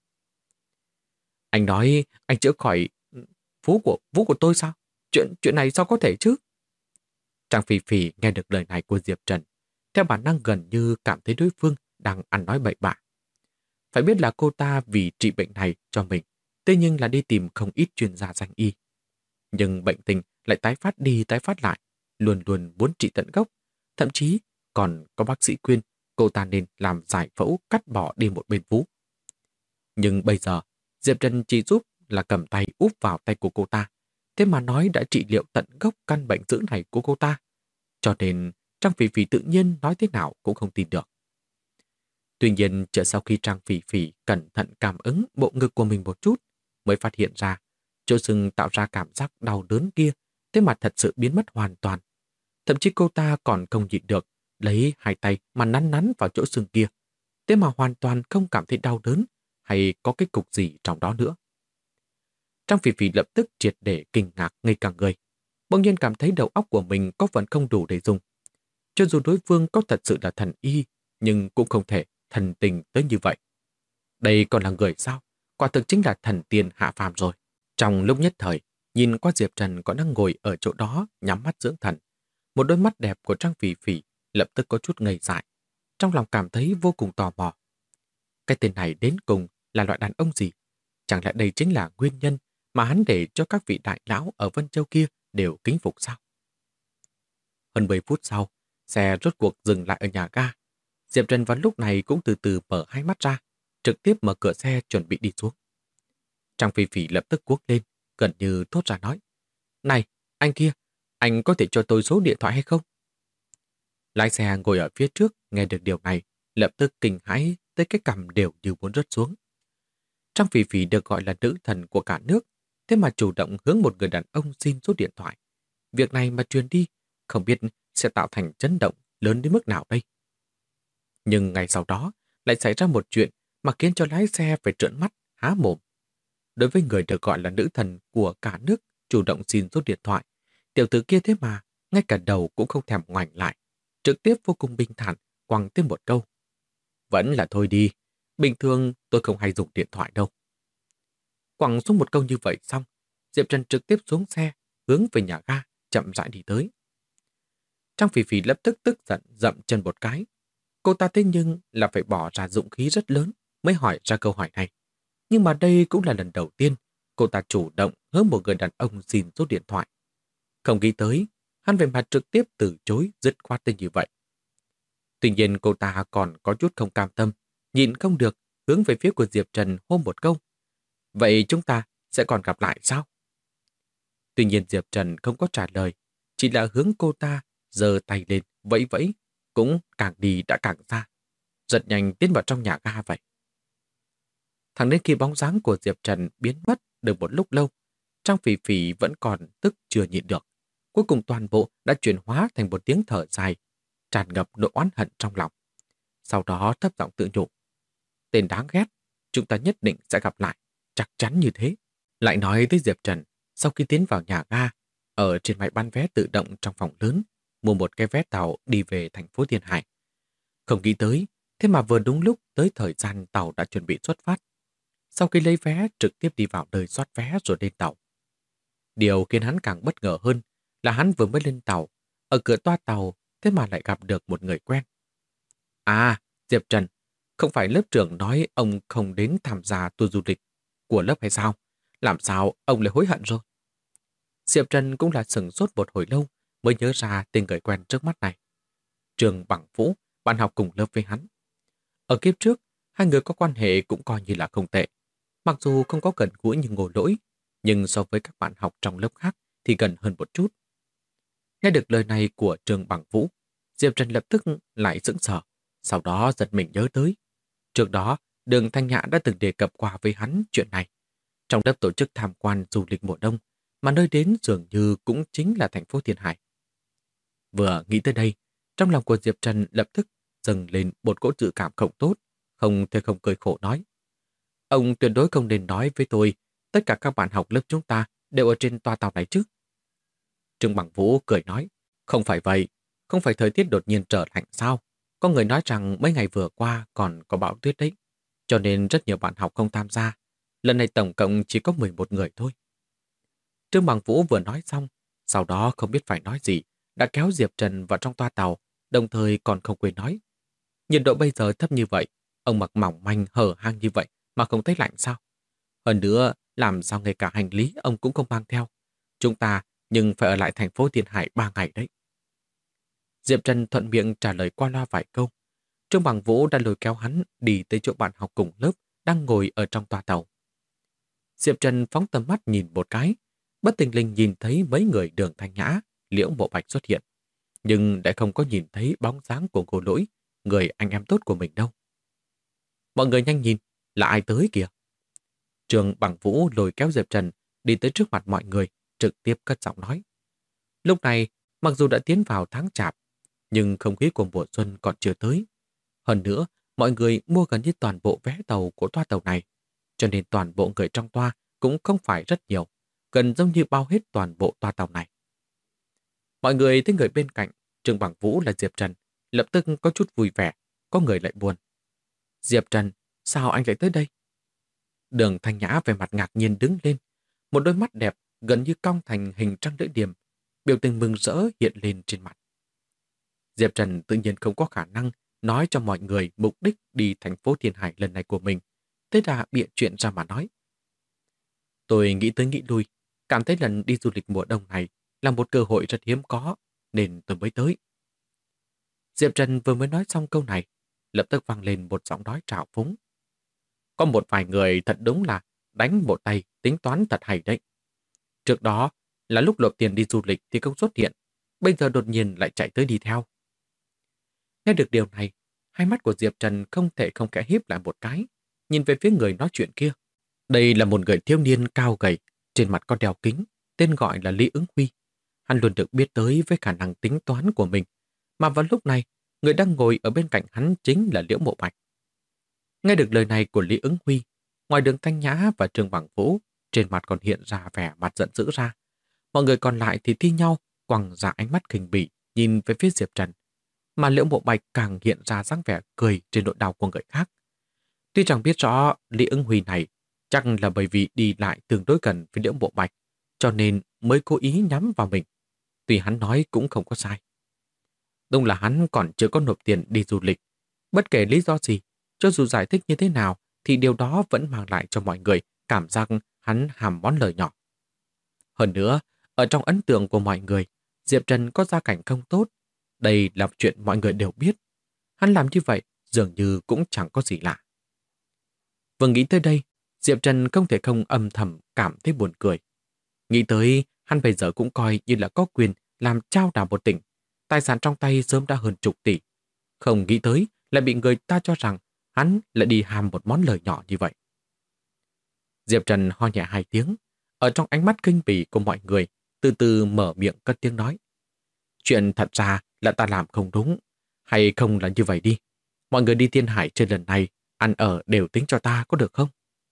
Anh nói anh chữa khỏi vú của tôi sao? Chuyện này sao có thể chứ? Trang Phỉ Phỉ nghe được lời này của Diệp Trần, theo bản năng gần như cảm thấy đối phương đang ăn nói bậy bạ. Phải biết là cô ta vì trị bệnh này cho mình, thế nhưng là đi tìm không ít chuyên gia danh y. Nhưng bệnh tình lại tái phát đi tái phát lại, luôn luôn muốn trị tận gốc. Thậm chí còn có bác sĩ khuyên cô ta nên làm giải phẫu cắt bỏ đi một bên vú. Nhưng bây giờ, Diệp Trần chỉ giúp là cầm tay úp vào tay của cô ta, thế mà nói đã trị liệu tận gốc căn bệnh dữ này của cô ta. Cho nên Trang Phỉ Phỉ tự nhiên nói thế nào cũng không tin được. Tuy nhiên, chờ sau khi Trang Phỉ Phỉ cẩn thận cảm ứng bộ ngực của mình một chút, mới phát hiện ra chỗ sưng tạo ra cảm giác đau đớn kia, thế mà thật sự biến mất hoàn toàn. Thậm chí cô ta còn không nhịn được, lấy hai tay mà nắn nắn vào chỗ sưng kia, thế mà hoàn toàn không cảm thấy đau đớn hay có cái cục gì trong đó nữa. Trang Phỉ Phỉ lập tức triệt để kinh ngạc ngây cả người, bỗng nhiên cảm thấy đầu óc của mình có phần không đủ để dùng. Cho dù đối phương có thật sự là thần y, nhưng cũng không thể thần tình tới như vậy. Đây còn là người sao? Quả thực chính là thần tiên hạ phàm rồi. Trong lúc nhất thời, nhìn qua Diệp Trần còn đang ngồi ở chỗ đó nhắm mắt dưỡng thần. Một đôi mắt đẹp của Trang Phỉ Phỉ lập tức có chút ngây dại. Trong lòng cảm thấy vô cùng tò mò. Cái tên này đến cùng là loại đàn ông gì? Chẳng lẽ đây chính là nguyên nhân mà hắn để cho các vị đại lão ở Vân Châu kia đều kính phục sao? Hơn 10 phút sau, xe rốt cuộc dừng lại ở nhà ga. Diệp Trần vào lúc này cũng từ từ mở hai mắt ra, trực tiếp mở cửa xe chuẩn bị đi xuống. Trang Phỉ Phỉ lập tức cuống lên, gần như thốt ra nói. Này, anh kia, anh có thể cho tôi số điện thoại hay không? Lái xe ngồi ở phía trước nghe được điều này, lập tức kinh hãi tới cái cằm đều như muốn rớt xuống. Trang Phỉ Phỉ được gọi là nữ thần của cả nước, thế mà chủ động hướng một người đàn ông xin số điện thoại. Việc này mà truyền đi, không biết sẽ tạo thành chấn động lớn đến mức nào đây. Nhưng ngày sau đó lại xảy ra một chuyện mà khiến cho lái xe phải trợn mắt, há mồm. Đối với người được gọi là nữ thần của cả nước chủ động xin số điện thoại, tiểu tử kia thế mà ngay cả đầu cũng không thèm ngoảnh lại, trực tiếp vô cùng bình thản quăng thêm một câu. Vẫn là thôi đi, bình thường tôi không hay dùng điện thoại đâu. Quăng xuống một câu như vậy xong, Diệp Trần trực tiếp xuống xe, hướng về nhà ga, chậm rãi đi tới. Trang Phỉ Phỉ lập tức tức giận dậm chân một cái. Cô ta thế nhưng là phải bỏ ra dũng khí rất lớn mới hỏi ra câu hỏi này. Nhưng mà đây cũng là lần đầu tiên cô ta chủ động hướng một người đàn ông xin số điện thoại. Không nghĩ tới, hắn về mặt trực tiếp từ chối dứt khoát tới như vậy. Tuy nhiên cô ta còn có chút không cam tâm, nhịn không được, hướng về phía của Diệp Trần hô một câu. Vậy chúng ta sẽ còn gặp lại sao? Tuy nhiên Diệp Trần không có trả lời, chỉ là hướng cô ta giơ tay lên, vẫy vẫy, cũng càng đi đã càng xa, giật nhanh tiến vào trong nhà ga vậy. Thẳng đến khi bóng dáng của Diệp Trần biến mất được một lúc lâu, Trang Phỉ Phỉ vẫn còn tức chưa nhịn được. Cuối cùng toàn bộ đã chuyển hóa thành một tiếng thở dài, tràn ngập nỗi oán hận trong lòng. Sau đó thấp giọng tự nhủ. Tên đáng ghét, chúng ta nhất định sẽ gặp lại, chắc chắn như thế. Lại nói tới Diệp Trần, sau khi tiến vào nhà ga, ở trên máy bán vé tự động trong phòng lớn, mua một cái vé tàu đi về thành phố Thiên Hải. Không nghĩ tới, thế mà vừa đúng lúc tới thời gian tàu đã chuẩn bị xuất phát. Sau khi lấy vé, trực tiếp đi vào nơi soát vé rồi lên tàu. Điều khiến hắn càng bất ngờ hơn là hắn vừa mới lên tàu, ở cửa toa tàu, thế mà lại gặp được một người quen. À, Diệp Trần, không phải lớp trưởng nói ông không đến tham gia tour du lịch của lớp hay sao? Làm sao ông lại hối hận rồi? Diệp Trần cũng là sửng sốt một hồi lâu mới nhớ ra tên người quen trước mắt này. Trường Bằng Vũ, bạn học cùng lớp với hắn. Ở kiếp trước, hai người có quan hệ cũng coi như là không tệ. Mặc dù không có gần gũi như Ngô Lỗi, nhưng so với các bạn học trong lớp khác thì gần hơn một chút. Nghe được lời này của Trường Bằng Vũ, Diệp Trần lập tức lại sững sờ, sau đó giật mình nhớ tới. Trước đó, Đường Thanh Nhã đã từng đề cập qua với hắn chuyện này. Trong lớp tổ chức tham quan du lịch mùa đông, mà nơi đến dường như cũng chính là thành phố Thiên Hải. Vừa nghĩ tới đây, trong lòng của Diệp Trần lập tức dâng lên một cỗ dự cảm không tốt, không thể không cười khổ nói. Ông tuyệt đối không nên nói với tôi, tất cả các bạn học lớp chúng ta đều ở trên toa tàu này chứ. Trương Bằng Vũ cười nói, không phải vậy, không phải thời tiết đột nhiên trở lạnh sao? Có người nói rằng mấy ngày vừa qua còn có bão tuyết đấy, cho nên rất nhiều bạn học không tham gia. Lần này tổng cộng chỉ có 11 người thôi. Trương Bằng Vũ vừa nói xong, sau đó không biết phải nói gì, đã kéo Diệp Trần vào trong toa tàu, đồng thời còn không quên nói. Nhiệt độ bây giờ thấp như vậy, ông mặc mỏng manh hở hang như vậy mà không thấy lạnh sao? Hơn nữa, làm sao ngay cả hành lý ông cũng không mang theo. Chúng ta nhưng phải ở lại thành phố Thiên Hải 3 ngày đấy. Diệp Trần thuận miệng trả lời qua loa vài câu. Trương Bằng Vũ đã lôi kéo hắn đi tới chỗ bạn học cùng lớp đang ngồi ở trong toa tàu. Diệp Trần phóng tầm mắt nhìn một cái, bất tình linh nhìn thấy mấy người Đường Thanh Nhã, Liễu Mộ Bạch xuất hiện, nhưng lại không có nhìn thấy bóng dáng của Ngô Lỗi, người anh em tốt của mình đâu. Mọi người nhanh nhìn, là ai tới kìa? Trương Bằng Vũ lôi kéo Diệp Trần đi tới trước mặt mọi người, trực tiếp cất giọng nói. Lúc này, mặc dù đã tiến vào tháng Chạp, nhưng không khí của mùa xuân còn chưa tới. Hơn nữa, mọi người mua gần như toàn bộ vé tàu của toa tàu này, cho nên toàn bộ người trong toa cũng không phải rất nhiều, gần giống như bao hết toàn bộ toa tàu này. Mọi người thấy người bên cạnh, Trương Bằng Vũ là Diệp Trần, lập tức có chút vui vẻ, có người lại buồn. Diệp Trần, sao anh lại tới đây? Đường Thanh Nhã về mặt ngạc nhiên đứng lên, một đôi mắt đẹp gần như cong thành hình trăng lưỡi liềm, biểu tình mừng rỡ hiện lên trên mặt. Diệp Trần tự nhiên không có khả năng nói cho mọi người mục đích đi thành phố Thiên Hải lần này của mình, thế là bịa chuyện ra mà nói. Tôi nghĩ tới nghĩ lui, cảm thấy lần đi du lịch mùa đông này là một cơ hội rất hiếm có, nên tôi mới tới. Diệp Trần vừa mới nói xong câu này, lập tức vang lên một giọng nói trào phúng. Có một vài người thật đúng là đánh một tay tính toán thật hay đấy. Trước đó là lúc nộp tiền đi du lịch thì không xuất hiện, bây giờ đột nhiên lại chạy tới đi theo. Nghe được điều này, hai mắt của Diệp Trần không thể không khẽ híp lại một cái, nhìn về phía người nói chuyện kia. Đây là một người thiếu niên cao gầy, trên mặt có đeo kính, tên gọi là Lý Ứng Huy. Hắn luôn được biết tới với khả năng tính toán của mình, mà vào lúc này, người đang ngồi ở bên cạnh hắn chính là Liễu Mộ Bạch. Nghe được lời này của Lý Ứng Huy, ngoài Đường Thanh Nhã và Trương Bằng Vũ, trên mặt còn hiện ra vẻ mặt giận dữ ra. Mọi người còn lại thì thi nhau quăng ra ánh mắt khinh bỉ nhìn về phía Diệp Trần, mà Liễu Mộ Bạch càng hiện ra dáng vẻ cười trên nỗi đau của người khác. Tuy chẳng biết rõ Lý Ứng Huy này chắc là bởi vì đi lại tương đối gần với Liễu Mộ Bạch, cho nên mới cố ý nhắm vào mình. Tuy hắn nói cũng không có sai. Đúng là hắn còn chưa có nộp tiền đi du lịch. Bất kể lý do gì, cho dù giải thích như thế nào, thì điều đó vẫn mang lại cho mọi người cảm giác hắn hàm món lời nhỏ. Hơn nữa, ở trong ấn tượng của mọi người, Diệp Trần có gia cảnh không tốt. Đây là chuyện mọi người đều biết. Hắn làm như vậy dường như cũng chẳng có gì lạ. Vừa nghĩ tới đây, Diệp Trần không thể không âm thầm cảm thấy buồn cười. Nghĩ tới, hắn bây giờ cũng coi như là có quyền làm trao đảo một tỉnh. Tài sản trong tay sớm đã hơn chục tỷ. Không nghĩ tới lại bị người ta cho rằng hắn lại đi hàm một món lời nhỏ như vậy. Diệp Trần ho nhẹ 2 tiếng, ở trong ánh mắt kinh bỉ của mọi người, từ từ mở miệng cất tiếng nói. Chuyện thật ra là ta làm không đúng, hay không là như vậy đi. Mọi người đi Thiên Hải trên lần này, ăn ở đều tính cho ta có được không?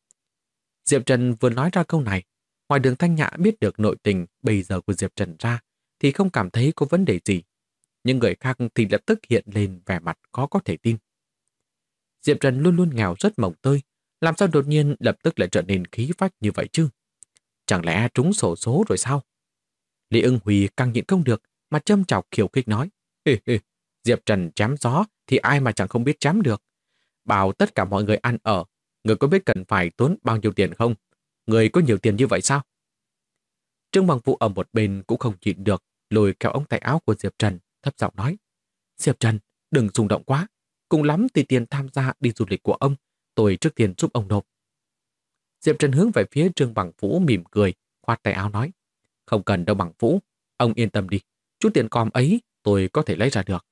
Diệp Trần vừa nói ra câu này, ngoài Đường Thanh Nhã biết được nội tình bây giờ của Diệp Trần ra, thì không cảm thấy có vấn đề gì. Nhưng người khác thì lập tức hiện lên vẻ mặt khó có thể tin. Diệp Trần luôn luôn nghèo rất mồng tơi, làm sao đột nhiên lập tức lại trở nên khí phách như vậy chứ? Chẳng lẽ trúng xổ số rồi sao? Lý Ưng Huy càng nhịn không được, mà châm chọc khiêu khích nói. Hê hê, Diệp Trần chém gió thì ai mà chẳng không biết chém được. Bảo tất cả mọi người ăn ở, người có biết cần phải tốn bao nhiêu tiền không? Người có nhiều tiền như vậy sao? Trương Bằng Vũ ở một bên cũng không nhịn được, lôi kéo ống tay áo của Diệp Trần, thấp giọng nói. Diệp Trần, đừng xung động quá. Cùng lắm thì tiền tham gia đi du lịch của ông, tôi trước tiên giúp ông nộp. Diệp Trần hướng về phía Trương Bằng Vũ mỉm cười, khoát tay áo nói. Không cần đâu Bằng Vũ, ông yên tâm đi, chút tiền com ấy tôi có thể lấy ra được.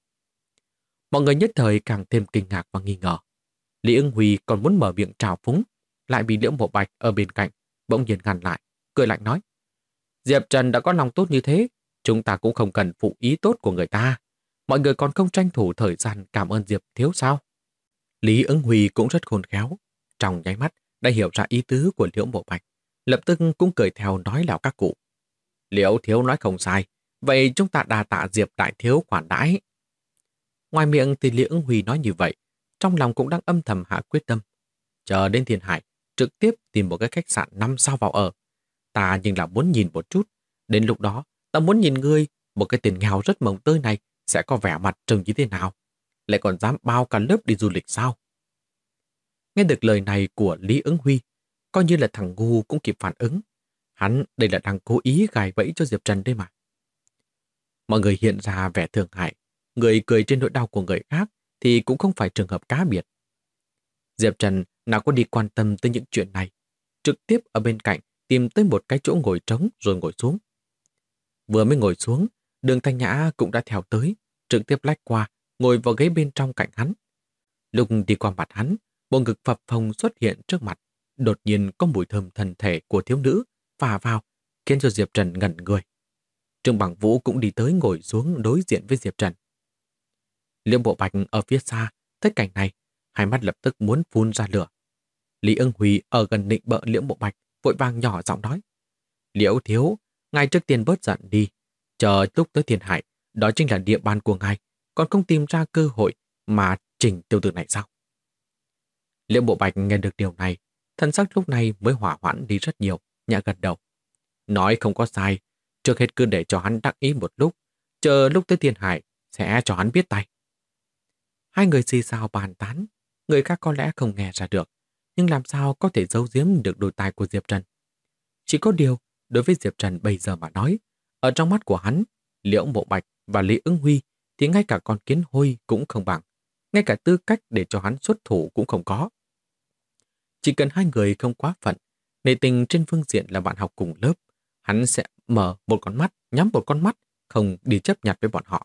Mọi người nhất thời càng thêm kinh ngạc và nghi ngờ. Lý Ưng Huy còn muốn mở miệng trào phúng, lại bị Liễu Mộ Bạch ở bên cạnh bỗng nhiên ngăn lại, cười lạnh nói. Diệp Trần đã có lòng tốt như thế, chúng ta cũng không cần phụ ý tốt của người ta. Mọi người còn không tranh thủ thời gian cảm ơn Diệp thiếu sao? Lý Ưng Huy cũng rất khôn khéo, trong nháy mắt đã hiểu ra ý tứ của Liễu Mộ Bạch, lập tức cũng cười theo nói lão các cụ. Liễu thiếu nói không sai, vậy chúng ta đà tạ Diệp đại thiếu khoản đãi. Ngoài miệng thì Lý Ưng Huy nói như vậy, trong lòng cũng đang âm thầm hạ quyết tâm. Chờ đến Thiên Hải, trực tiếp tìm một cái khách sạn 5 sao vào ở. Ta nhưng là muốn nhìn một chút, đến lúc đó ta muốn nhìn ngươi, một cái tiền nghèo rất mồng tơi này sẽ có vẻ mặt trông như thế nào, lại còn dám bao cả lớp đi du lịch sao? Nghe được lời này của Lý Ứng Huy, coi như là thằng ngu cũng kịp phản ứng. Hắn đây là đang cố ý gài bẫy cho Diệp Trần đây mà. Mọi người hiện ra vẻ thương hại, người cười trên nỗi đau của người khác thì cũng không phải trường hợp cá biệt. Diệp Trần nào có đi quan tâm tới những chuyện này, trực tiếp ở bên cạnh tìm tới một cái chỗ ngồi trống rồi ngồi xuống. Vừa mới ngồi xuống, Đường Thanh Nhã cũng đã theo tới, trực tiếp lách qua, ngồi vào ghế bên trong cạnh hắn. Lúc đi qua mặt hắn, bộ ngực phập phồng xuất hiện trước mặt, đột nhiên có mùi thơm thân thể của thiếu nữ phả vào, khiến cho Diệp Trần ngẩn người. Trương Bằng Vũ cũng đi tới ngồi xuống đối diện với Diệp Trần. Liễu Bộ Bạch ở phía xa, thấy cảnh này, hai mắt lập tức muốn phun ra lửa. Lý Ưng Huy ở gần định bợ Liễu Bộ Bạch, vội vàng nhỏ giọng nói. Liễu thiếu, ngài trước tiên bớt giận đi. Chờ lúc tới Thiên Hải, đó chính là địa bàn của ngài, còn không tìm ra cơ hội mà chỉnh tiêu tử này sao? Liễu Bộ Bạch nghe được điều này, thân sắc lúc này mới hỏa hoãn đi rất nhiều, nhẹ gật đầu. Nói không có sai, trước hết cứ để cho hắn đắc ý một lúc, chờ lúc tới Thiên Hải sẽ cho hắn biết tay. Hai người xì xào bàn tán, người khác có lẽ không nghe ra được, nhưng làm sao có thể giấu giếm được đôi tai của Diệp Trần. Chỉ có điều, đối với Diệp Trần bây giờ mà nói, ở trong mắt của hắn, Liễu Mộ Bạch và Lý Ứng Huy thì ngay cả con kiến hôi cũng không bằng, ngay cả tư cách để cho hắn xuất thủ cũng không có. Chỉ cần hai người không quá phận, nể tình trên phương diện là bạn học cùng lớp, hắn sẽ mở một con mắt, nhắm một con mắt, không đi chấp nhặt với bọn họ.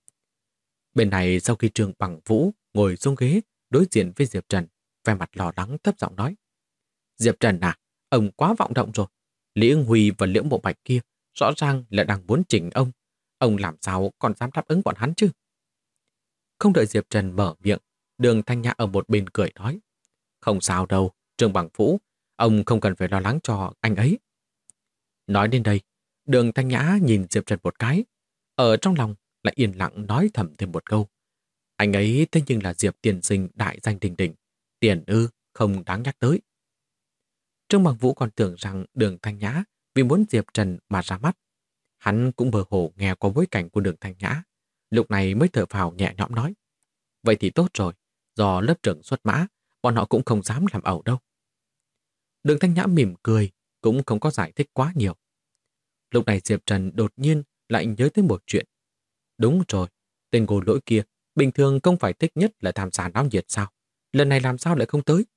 Bên này sau khi Trương Bằng Vũ ngồi xuống ghế đối diện với Diệp Trần, vẻ mặt lo lắng thấp giọng nói. Diệp Trần à, ông quá vọng động rồi. Lý Ưng Huy và Liễu Mộ Bạch kia rõ ràng là đang muốn chỉnh ông. Ông làm sao còn dám đáp ứng bọn hắn chứ? Không đợi Diệp Trần mở miệng, Đường Thanh Nhã ở một bên cười nói. Không sao đâu, Trương Bằng Vũ, ông không cần phải lo lắng cho anh ấy. Nói đến đây, Đường Thanh Nhã nhìn Diệp Trần một cái, ở trong lòng lại yên lặng nói thầm thêm một câu. Anh ấy thế nhưng là Diệp tiền sinh đại danh đình đỉnh, tiền ư không đáng nhắc tới. Trương Bằng Vũ còn tưởng rằng Đường Thanh Nhã vì muốn Diệp Trần mà ra mắt. Hắn cũng mơ hồ nghe qua bối cảnh của Đường Thanh Nhã, lúc này mới thở phào nhẹ nhõm nói. Vậy thì tốt rồi, do lớp trưởng xuất mã, bọn họ cũng không dám làm ẩu đâu. Đường Thanh Nhã mỉm cười, cũng không có giải thích quá nhiều. Lúc này Diệp Trần đột nhiên lại nhớ tới một chuyện. Đúng rồi, tên Ngô Lỗi kia bình thường không phải thích nhất là tham gia náo nhiệt sao? Lần này làm sao lại không tới?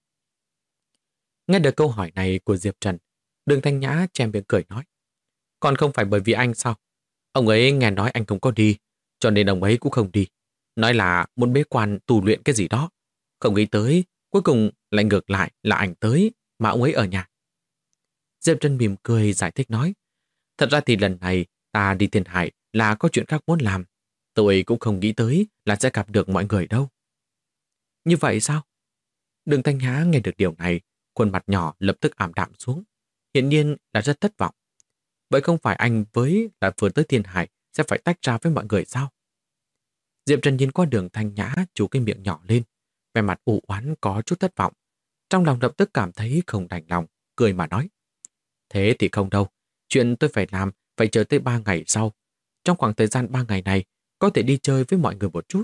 Nghe được câu hỏi này của Diệp Trần, Đường Thanh Nhã che miệng cười nói. Còn không phải bởi vì anh sao? Ông ấy nghe nói anh không có đi, cho nên ông ấy cũng không đi. Nói là muốn bế quan tu luyện cái gì đó. Không nghĩ tới, cuối cùng lại ngược lại là anh tới mà ông ấy ở nhà. Diệp Trần mỉm cười giải thích nói. Thật ra thì lần này ta đi Thiên Hải là có chuyện khác muốn làm. Tôi cũng không nghĩ tới là sẽ gặp được mọi người đâu. Như vậy sao? Đường Thanh Nhã nghe được điều này, khuôn mặt nhỏ lập tức ảm đạm xuống. Hiển nhiên là rất thất vọng. Vậy không phải anh với là vừa tới Thiên Hải sẽ phải tách ra với mọi người sao? Diệp Trần nhìn qua Đường Thanh Nhã chú cái miệng nhỏ lên, vẻ mặt u oán có chút thất vọng. Trong lòng lập tức cảm thấy không đành lòng, cười mà nói. Thế thì không đâu, chuyện tôi phải làm phải chờ tới 3 ngày sau. Trong khoảng thời gian 3 ngày này, có thể đi chơi với mọi người một chút.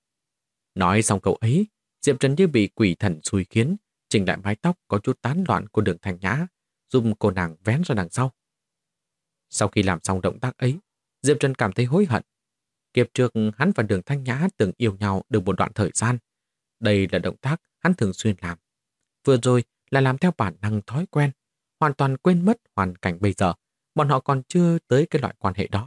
Nói xong câu ấy, Diệp Trần như bị quỷ thần xui khiến, chỉnh lại mái tóc có chút tán loạn của Đường Thanh Nhã, giúp cô nàng vén ra đằng sau. Sau khi làm xong động tác ấy, Diệp Trần cảm thấy hối hận. Kiếp trước hắn và Đường Thanh Nhã từng yêu nhau được một đoạn thời gian. Đây là động tác hắn thường xuyên làm. Vừa rồi là làm theo bản năng thói quen, hoàn toàn quên mất hoàn cảnh bây giờ, bọn họ còn chưa tới cái loại quan hệ đó.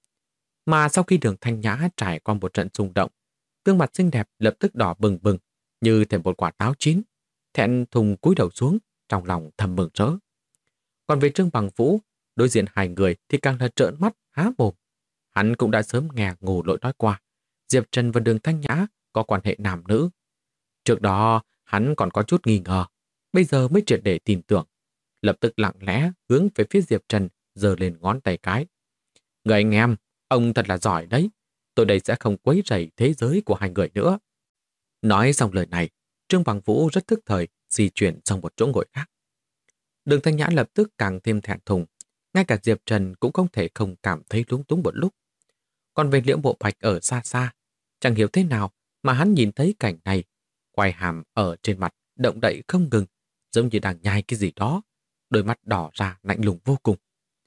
Mà sau khi Đường Thanh Nhã trải qua một trận xung động, gương mặt xinh đẹp lập tức đỏ bừng bừng, như thể một quả táo chín, thẹn thùng cúi đầu xuống, trong lòng thầm mừng rỡ. Còn về Trương Bằng Vũ, đối diện hai người thì càng là trợn mắt, há mồm. Hắn cũng đã sớm nghe Ngô Lỗi nói qua, Diệp Trần và Đường Thanh Nhã có quan hệ nam nữ. Trước đó, hắn còn có chút nghi ngờ, bây giờ mới triệt để tin tưởng. Lập tức lặng lẽ hướng về phía Diệp Trần, giơ lên ngón tay cái. Người anh em, ông thật là giỏi đấy. Tôi đây sẽ không quấy rầy thế giới của hai người nữa. Nói xong lời này, Trương Bằng Vũ rất thức thời di chuyển sang một chỗ ngồi khác. Đường Thanh Nhã lập tức càng thêm thẹn thùng. Ngay cả Diệp Trần cũng không thể không cảm thấy lúng túng một lúc. Còn về Liễu Bộ Bạch ở xa xa, chẳng hiểu thế nào mà hắn nhìn thấy cảnh này. Quai hàm ở trên mặt động đậy không ngừng, giống như đang nhai cái gì đó. Đôi mắt đỏ ra lạnh lùng vô cùng.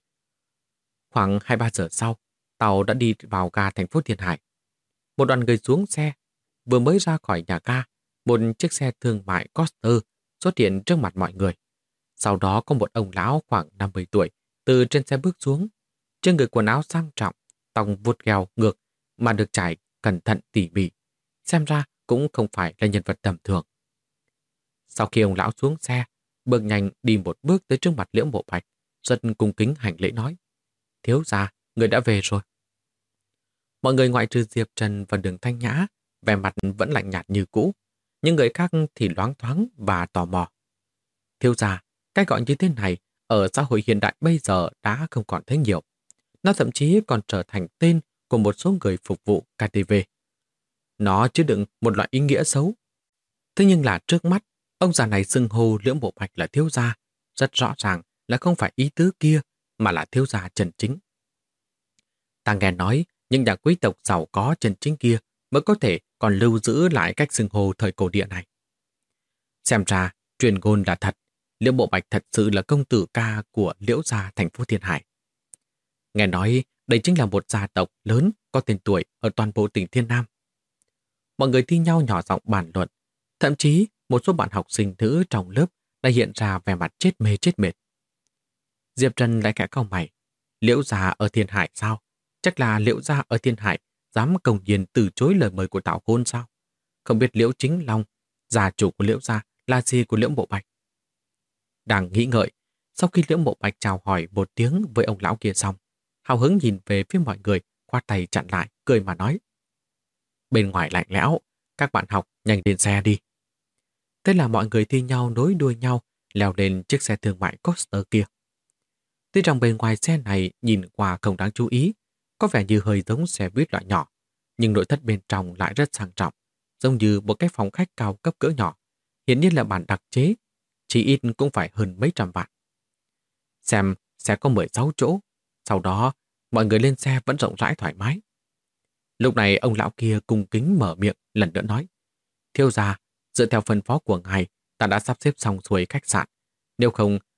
Khoảng 2-3 giờ sau, tàu đã đi vào ga thành phố Thiên Hải. Một đoàn người xuống xe, vừa mới ra khỏi nhà ga, một chiếc xe thương mại Coaster xuất hiện trước mặt mọi người. Sau đó có một ông lão khoảng 50 tuổi từ trên xe bước xuống. Trên người quần áo sang trọng, tóc vuốt gheo ngược mà được trải cẩn thận tỉ mỉ. Xem ra cũng không phải là nhân vật tầm thường. Sau khi ông lão xuống xe, bước nhanh đi một bước tới trước mặt Liễu Bộ Bạch, rất cung kính hành lễ nói. Thiếu gia, người đã về rồi. Mọi người ngoại trừ Diệp Trần và Đường Thanh Nhã, vẻ mặt vẫn lạnh nhạt như cũ, nhưng người khác thì loáng thoáng và tò mò. Thiếu gia, cái gọi như thế này ở xã hội hiện đại bây giờ đã không còn thấy nhiều. Nó thậm chí còn trở thành tên của một số người phục vụ KTV. Nó chứa đựng một loại ý nghĩa xấu. Thế nhưng là trước mắt, ông già này xưng hô Liễu Bộ Bạch là thiếu gia, rất rõ ràng là không phải ý tứ kia, mà là thiếu gia chân chính. Ta nghe nói, những nhà quý tộc giàu có chân chính kia mới có thể còn lưu giữ lại cách xưng hô thời cổ địa này. Xem ra, truyền ngôn là thật, Liễu Bộ Bạch thật sự là công tử ca của Liễu gia thành phố Thiên Hải. Nghe nói, đây chính là một gia tộc lớn có tên tuổi ở toàn bộ tỉnh Thiên Nam. Mọi người thi nhau nhỏ giọng bàn luận, thậm chí một số bạn học sinh nữ trong lớp đã hiện ra vẻ mặt chết mê chết mệt. Diệp Trần lại khẽ cau mày. Liễu gia ở Thiên Hải sao? Chắc là Liễu gia ở Thiên Hải dám công nhiên từ chối lời mời của Tảo Khôn sao? Không biết Liễu Chính Long, gia chủ của Liễu gia, là gì của Liễu Bộ Bạch? Đang nghĩ ngợi, sau khi Liễu Bộ Bạch chào hỏi một tiếng với ông lão kia xong, hào hứng nhìn về phía mọi người, khoát tay chặn lại, cười mà nói. Bên ngoài lạnh lẽo, các bạn học nhanh lên xe đi. Thế là mọi người thi nhau nối đuôi nhau leo lên chiếc xe thương mại Coaster kia. Tuy rằng bề ngoài xe này nhìn qua không đáng chú ý, có vẻ như hơi giống xe buýt loại nhỏ, nhưng nội thất bên trong lại rất sang trọng, giống như một cái phòng khách cao cấp cỡ nhỏ, hiển nhiên là bản đặc chế, chỉ ít cũng phải hơn mấy trăm vạn. Xem xe có 16 chỗ, sau đó mọi người lên xe vẫn rộng rãi thoải mái. Lúc này ông lão kia cung kính mở miệng lần nữa nói, thiếu gia, dựa theo phân phó của ngài, ta đã sắp xếp xong xuôi khách sạn, nếu không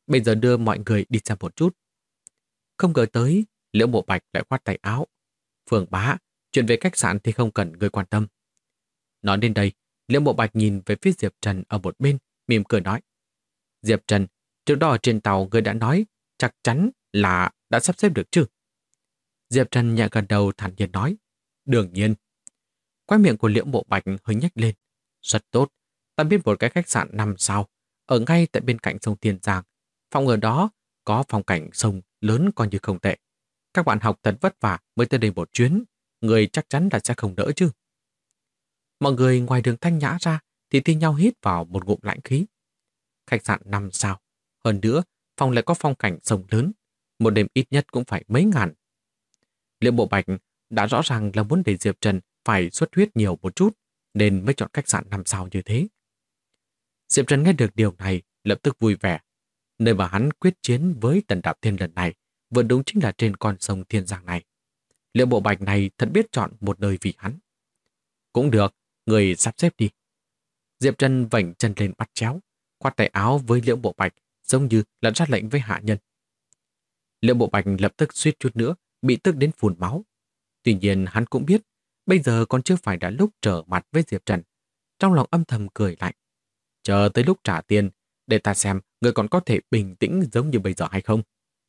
Bây giờ đưa mọi người đi xem một chút. Không ngờ tới, Liễu Bộ Bạch lại khoát tay áo. Phương bá, chuyện về khách sạn thì không cần người quan tâm. Nói đến đây, Liễu Bộ Bạch nhìn về phía Diệp Trần ở một bên, mỉm cười nói. Diệp Trần, trước đó ở trên tàu người đã nói chắc chắn là đã sắp xếp được chứ? Diệp Trần nhẹ gật đầu thản nhiên nói. Đương nhiên. Quái miệng của Liễu Bộ Bạch hơi nhếch lên. Rất tốt, ta biết một cái khách sạn 5 sao, ở ngay tại bên cạnh sông Tiền Giang. Phòng ở đó có phong cảnh sông lớn coi như không tệ. Các bạn học thật vất vả mới tới đây một chuyến, người chắc chắn là sẽ không đỡ chứ. Mọi người ngoài đường Thanh Nhã ra thì thi nhau hít vào một ngụm lãnh khí. Khách sạn 5 sao, hơn nữa phòng lại có phong cảnh sông lớn, một đêm ít nhất cũng phải mấy ngàn. Liễu Bộ Bạch đã rõ ràng là muốn để Diệp Trần phải xuất huyết nhiều một chút, nên mới chọn khách sạn 5 sao như thế. Diệp Trần nghe được điều này lập tức vui vẻ. Nơi mà hắn quyết chiến với Tần Đạp Thiên lần này vừa đúng chính là trên con sông Thiên Giang này. Liễu Bộ Bạch này thật biết chọn một nơi vì hắn. Cũng được, người sắp xếp đi. Diệp Trần vảnh chân lên bắt chéo, khoát tay áo với Liễu Bộ Bạch giống như là ra lệnh với hạ nhân. Liễu Bộ Bạch lập tức suýt chút nữa bị tức đến phun máu. Tuy nhiên hắn cũng biết bây giờ còn chưa phải đã lúc trở mặt với Diệp Trần. Trong lòng âm thầm cười lạnh. Chờ tới lúc trả tiền để ta xem người còn có thể bình tĩnh giống như bây giờ hay không.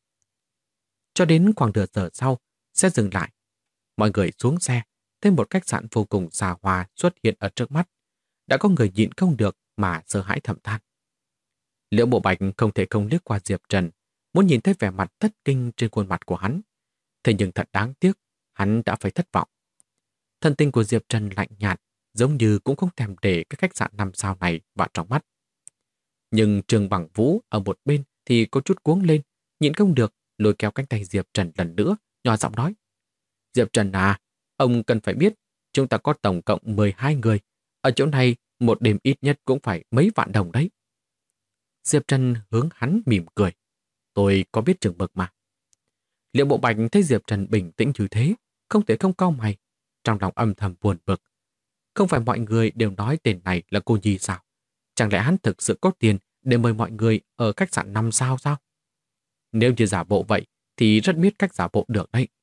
Cho đến khoảng nửa giờ sau, xe dừng lại. Mọi người xuống xe, thêm một khách sạn vô cùng xa hoa xuất hiện ở trước mắt. Đã có người nhịn không được mà sợ hãi thầm than. Liễu Bộ Bạch không thể không liếc qua Diệp Trần, muốn nhìn thấy vẻ mặt thất kinh trên khuôn mặt của hắn. Thế nhưng thật đáng tiếc, hắn đã phải thất vọng. Thân tình của Diệp Trần lạnh nhạt, giống như cũng không thèm để cái khách sạn 5 sao này vào trong mắt. Nhưng Trương Bằng Vũ ở một bên thì có chút cuống lên, nhịn không được, lôi kéo cánh tay Diệp Trần lần nữa, nhỏ giọng nói. Diệp Trần à, ông cần phải biết, chúng ta có tổng cộng 12 người. Ở chỗ này, một đêm ít nhất cũng phải mấy vạn đồng đấy. Diệp Trần hướng hắn mỉm cười. Tôi có biết chừng mực mà. Liễu Bộ Bạch thấy Diệp Trần bình tĩnh như thế, không thể không cau mày, trong lòng âm thầm buồn bực. Không phải mọi người đều nói tên này là cô nhi sao? Chẳng lẽ hắn thực sự có tiền để mời mọi người ở khách sạn 5 sao sao? Nếu như giả bộ vậy thì rất biết cách giả bộ được đấy.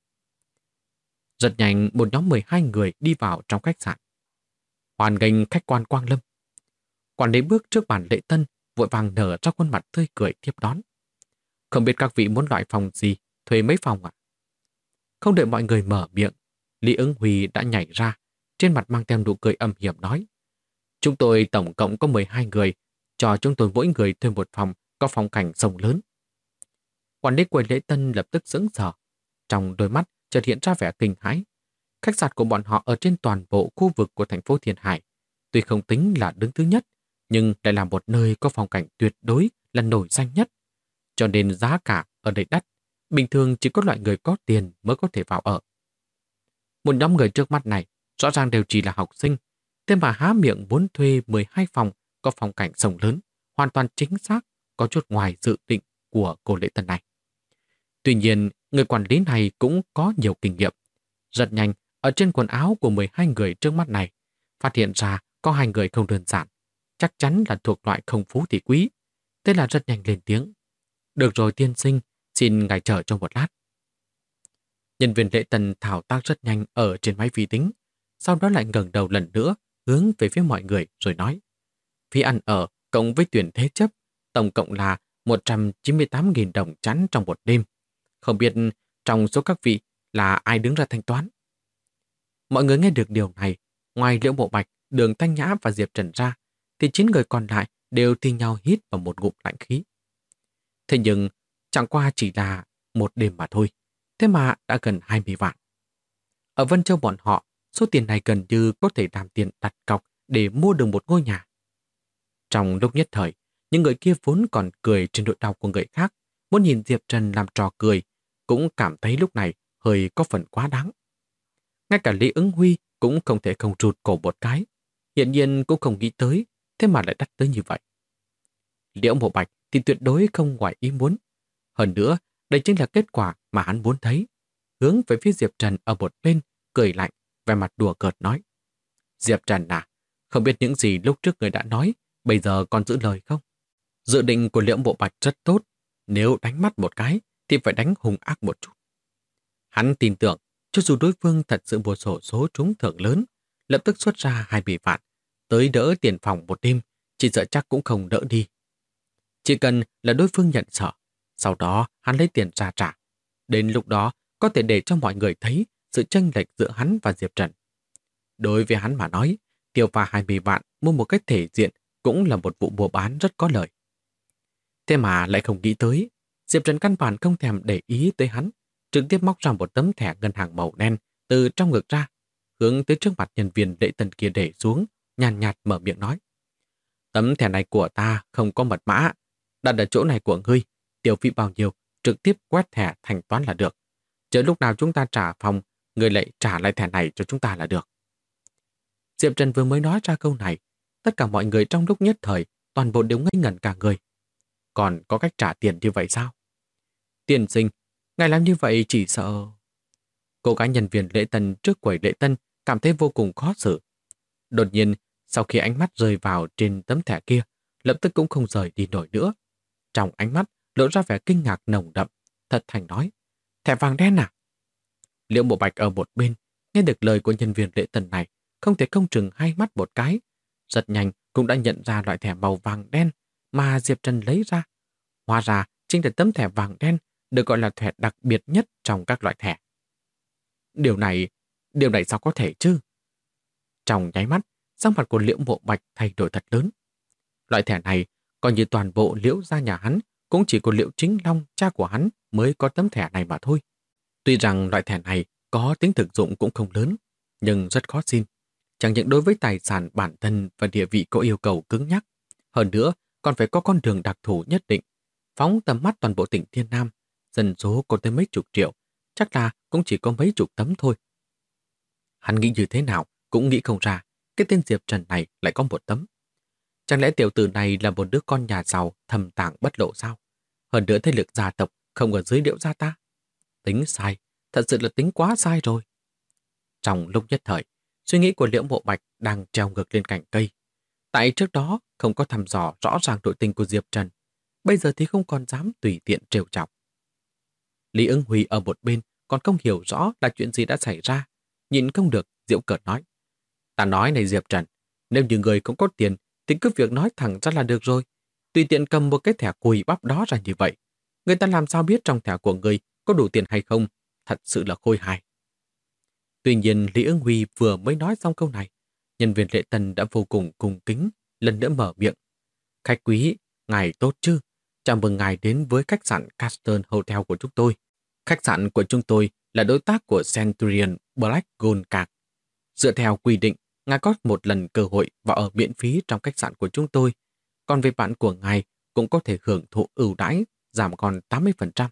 Rất nhanh một nhóm 12 người đi vào trong khách sạn. Hoan nghênh khách quan Quang Lâm. Quản lý bước trước bàn lễ tân, vội vàng nở ra khuôn mặt tươi cười tiếp đón. Không biết các vị muốn loại phòng gì, thuê mấy phòng ạ? Không đợi mọi người mở miệng, Lý Ứng Huy đã nhảy ra, trên mặt mang theo nụ cười âm hiểm nói. Chúng tôi tổng cộng có 12 người, cho chúng tôi mỗi người thuê một phòng có phong cảnh sông lớn. Quản lý quầy lễ tân lập tức sững sờ, trong đôi mắt chợt hiện ra vẻ kinh hãi. Khách sạn của bọn họ ở trên toàn bộ khu vực của thành phố Thiên Hải, tuy không tính là đứng thứ nhất, nhưng lại là một nơi có phong cảnh tuyệt đối là nổi danh nhất. Cho nên giá cả ở đây đắt, bình thường chỉ có loại người có tiền mới có thể vào ở. Một nhóm người trước mắt này rõ ràng đều chỉ là học sinh, thế mà há miệng muốn thuê 12 phòng có phong cảnh sông lớn, hoàn toàn chính xác, có chút ngoài dự định của cô lễ tân này. Tuy nhiên, người quản lý này cũng có nhiều kinh nghiệm. Rất nhanh, ở trên quần áo của 12 người trước mắt này, phát hiện ra có 2 người không đơn giản, chắc chắn là thuộc loại không phú thì quý. Thế là rất nhanh lên tiếng. Được rồi tiên sinh, xin ngài chờ trong một lát. Nhân viên lễ tân thao tác rất nhanh ở trên máy vi tính, sau đó lại ngẩng đầu lần nữa, hướng về phía mọi người rồi nói. Phí ăn ở cộng với tuyển thế chấp, tổng cộng là 198.000 đồng chẵn trong một đêm. Không biết trong số các vị là ai đứng ra thanh toán? Mọi người nghe được điều này, ngoài Liễu Bộ Bạch, Đường Thanh Nhã và Diệp Trần ra, thì 9 người còn lại đều thi nhau hít vào một ngụm lạnh khí. Thế nhưng, chẳng qua chỉ là một đêm mà thôi, thế mà đã gần 20 vạn. Ở Vân Châu bọn họ, số tiền này gần như có thể làm tiền đặt cọc để mua được một ngôi nhà. Trong lúc nhất thời, những người kia vốn còn cười trên nỗi đau của người khác, muốn nhìn Diệp Trần làm trò cười, cũng cảm thấy lúc này hơi có phần quá đáng. Ngay cả Lý Ứng Huy cũng không thể không rụt cổ một cái, hiển nhiên cũng không nghĩ tới, thế mà lại đắt tới như vậy. Liễu Mộ Bạch thì tuyệt đối không ngoài ý muốn. Hơn nữa, đây chính là kết quả mà hắn muốn thấy. Hướng về phía Diệp Trần ở một bên, cười lạnh, vẻ mặt đùa cợt nói. Diệp Trần à, không biết những gì lúc trước người đã nói, bây giờ còn giữ lời không? Dự định của Liễu Mộ Bạch rất tốt, Nếu đánh mắt một cái thì phải đánh hung ác một chút. Hắn tin tưởng, cho dù đối phương thật sự mua sổ số trúng thưởng lớn, lập tức xuất ra 20 vạn, tới đỡ tiền phòng một đêm, chỉ sợ chắc cũng không đỡ đi. Chỉ cần là đối phương nhận sợ, sau đó hắn lấy tiền ra trả. Đến lúc đó có thể để cho mọi người thấy sự chênh lệch giữa hắn và Diệp Trần. Đối với hắn mà nói, tiêu pha 20 vạn mua một cái thể diện cũng là một vụ mua bán rất có lợi. Thế mà lại không nghĩ tới, Diệp Trần căn bản không thèm để ý tới hắn, trực tiếp móc ra một tấm thẻ ngân hàng màu đen từ trong ngực ra, hướng tới trước mặt nhân viên lễ tân kia để xuống, nhàn nhạt mở miệng nói. Tấm thẻ này của ta không có mật mã, đặt ở chỗ này của ngươi, tiêu phí bao nhiêu, trực tiếp quét thẻ thanh toán là được. Chờ lúc nào chúng ta trả phòng, ngươi lại trả lại thẻ này cho chúng ta là được. Diệp Trần vừa mới nói ra câu này, tất cả mọi người trong lúc nhất thời, toàn bộ đều ngây ngẩn cả người. Còn có cách trả tiền như vậy sao? Tiên sinh, ngài làm như vậy chỉ sợ... Cô gái nhân viên lễ tân trước quầy lễ tân cảm thấy vô cùng khó xử. Đột nhiên, sau khi ánh mắt rơi vào trên tấm thẻ kia, lập tức cũng không rời đi nổi nữa. Trong ánh mắt lộ ra vẻ kinh ngạc nồng đậm, thật thành nói, thẻ vàng đen à? Liễu Mộ Bạch ở một bên, nghe được lời của nhân viên lễ tân này, không thể không chừng hai mắt một cái. Rất nhanh cũng đã nhận ra loại thẻ màu vàng đen mà Diệp Trần lấy ra. Hóa ra chính là tấm thẻ vàng đen được gọi là thẻ đặc biệt nhất trong các loại thẻ. Điều này sao có thể chứ? Trong nháy mắt, sắc mặt của Liễu Mộ Bạch thay đổi thật lớn. Loại thẻ này, coi như toàn bộ Liễu gia nhà hắn, cũng chỉ có Liễu Chính Long, cha của hắn, mới có tấm thẻ này mà thôi. Tuy rằng loại thẻ này có tính thực dụng cũng không lớn, nhưng rất khó xin. Chẳng những đối với tài sản bản thân và địa vị có yêu cầu cứng nhắc, hơn nữa còn phải có con đường đặc thù nhất định. Phóng tầm mắt toàn bộ tỉnh Thiên Nam, dân số có tới mấy chục triệu, chắc là cũng chỉ có mấy chục tấm thôi. Hắn nghĩ như thế nào cũng nghĩ không ra, cái tên Diệp Trần này lại có một tấm. Chẳng lẽ tiểu tử này là một đứa con nhà giàu thầm tàng bất lộ sao? Hơn nữa thế lực gia tộc không ở dưới Liễu gia ta. Tính sai, thật sự là tính quá sai rồi. Trong lúc nhất thời, suy nghĩ của Liễu Mộ Bạch đang treo ngược lên cành cây. Tại trước đó không có thăm dò rõ ràng nội tình của Diệp Trần, bây giờ thì không còn dám tùy tiện trêu chọc. Lý Ứng Huy ở một bên còn không hiểu rõ là chuyện gì đã xảy ra, nhìn không được, giễu cợt nói. Ta nói này Diệp Trần, nếu như người không có tiền thì cứ việc nói thẳng ra là được rồi. Tùy tiện cầm một cái thẻ cùi bắp đó ra như vậy, người ta làm sao biết trong thẻ của người có đủ tiền hay không, thật sự là khôi hài. Tuy nhiên Lý Ứng Huy vừa mới nói xong câu này, nhân viên lễ tân đã vô cùng cung kính, lần nữa mở miệng. Khách quý, ngài tốt chứ? Chào mừng ngài đến với khách sạn Castle Hotel của chúng tôi. Khách sạn của chúng tôi là đối tác của Centurion Black Gold Card. Dựa theo quy định, ngài có một lần cơ hội vào ở miễn phí trong khách sạn của chúng tôi. Còn về bạn của ngài cũng có thể hưởng thụ ưu đãi, giảm còn 80%.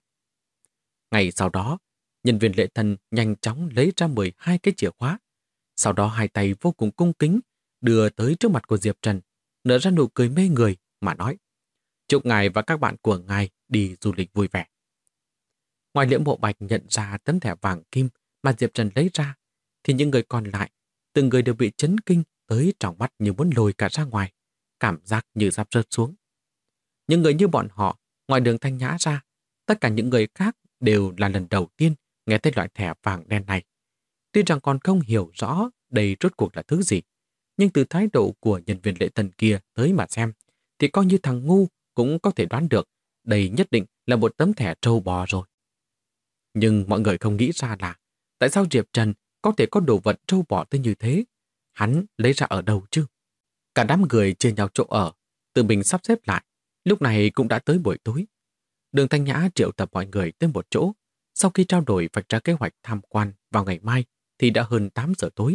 Ngày sau đó, nhân viên lễ tân nhanh chóng lấy ra 12 cái chìa khóa. Sau đó hai tay vô cùng cung kính đưa tới trước mặt của Diệp Trần, nở ra nụ cười mê người mà nói. Chúc ngài và các bạn của ngài đi du lịch vui vẻ. Ngoài Liễu Mộ Bạch nhận ra tấm thẻ vàng kim mà Diệp Trần lấy ra, thì những người còn lại, từng người đều bị chấn kinh tới tròng mắt như muốn lồi cả ra ngoài, cảm giác như sắp rớt xuống. Những người như bọn họ, ngoài Đường Thanh Nhã ra, tất cả những người khác đều là lần đầu tiên nghe thấy loại thẻ vàng đen này. Tuy rằng còn không hiểu rõ đây rốt cuộc là thứ gì, nhưng từ thái độ của nhân viên lễ tân kia tới mà xem, thì coi như thằng ngu cũng có thể đoán được đây nhất định là một tấm thẻ trâu bò rồi. Nhưng mọi người không nghĩ ra là tại sao Diệp Trần có thể có đồ vật trâu bò tới như thế? Hắn lấy ra ở đâu chứ? Cả đám người chia nhau chỗ ở, tự mình sắp xếp lại. Lúc này cũng đã tới buổi tối. Đường Thanh Nhã triệu tập mọi người tới một chỗ. Sau khi trao đổi vạch ra kế hoạch tham quan vào ngày mai thì đã hơn 8 giờ tối.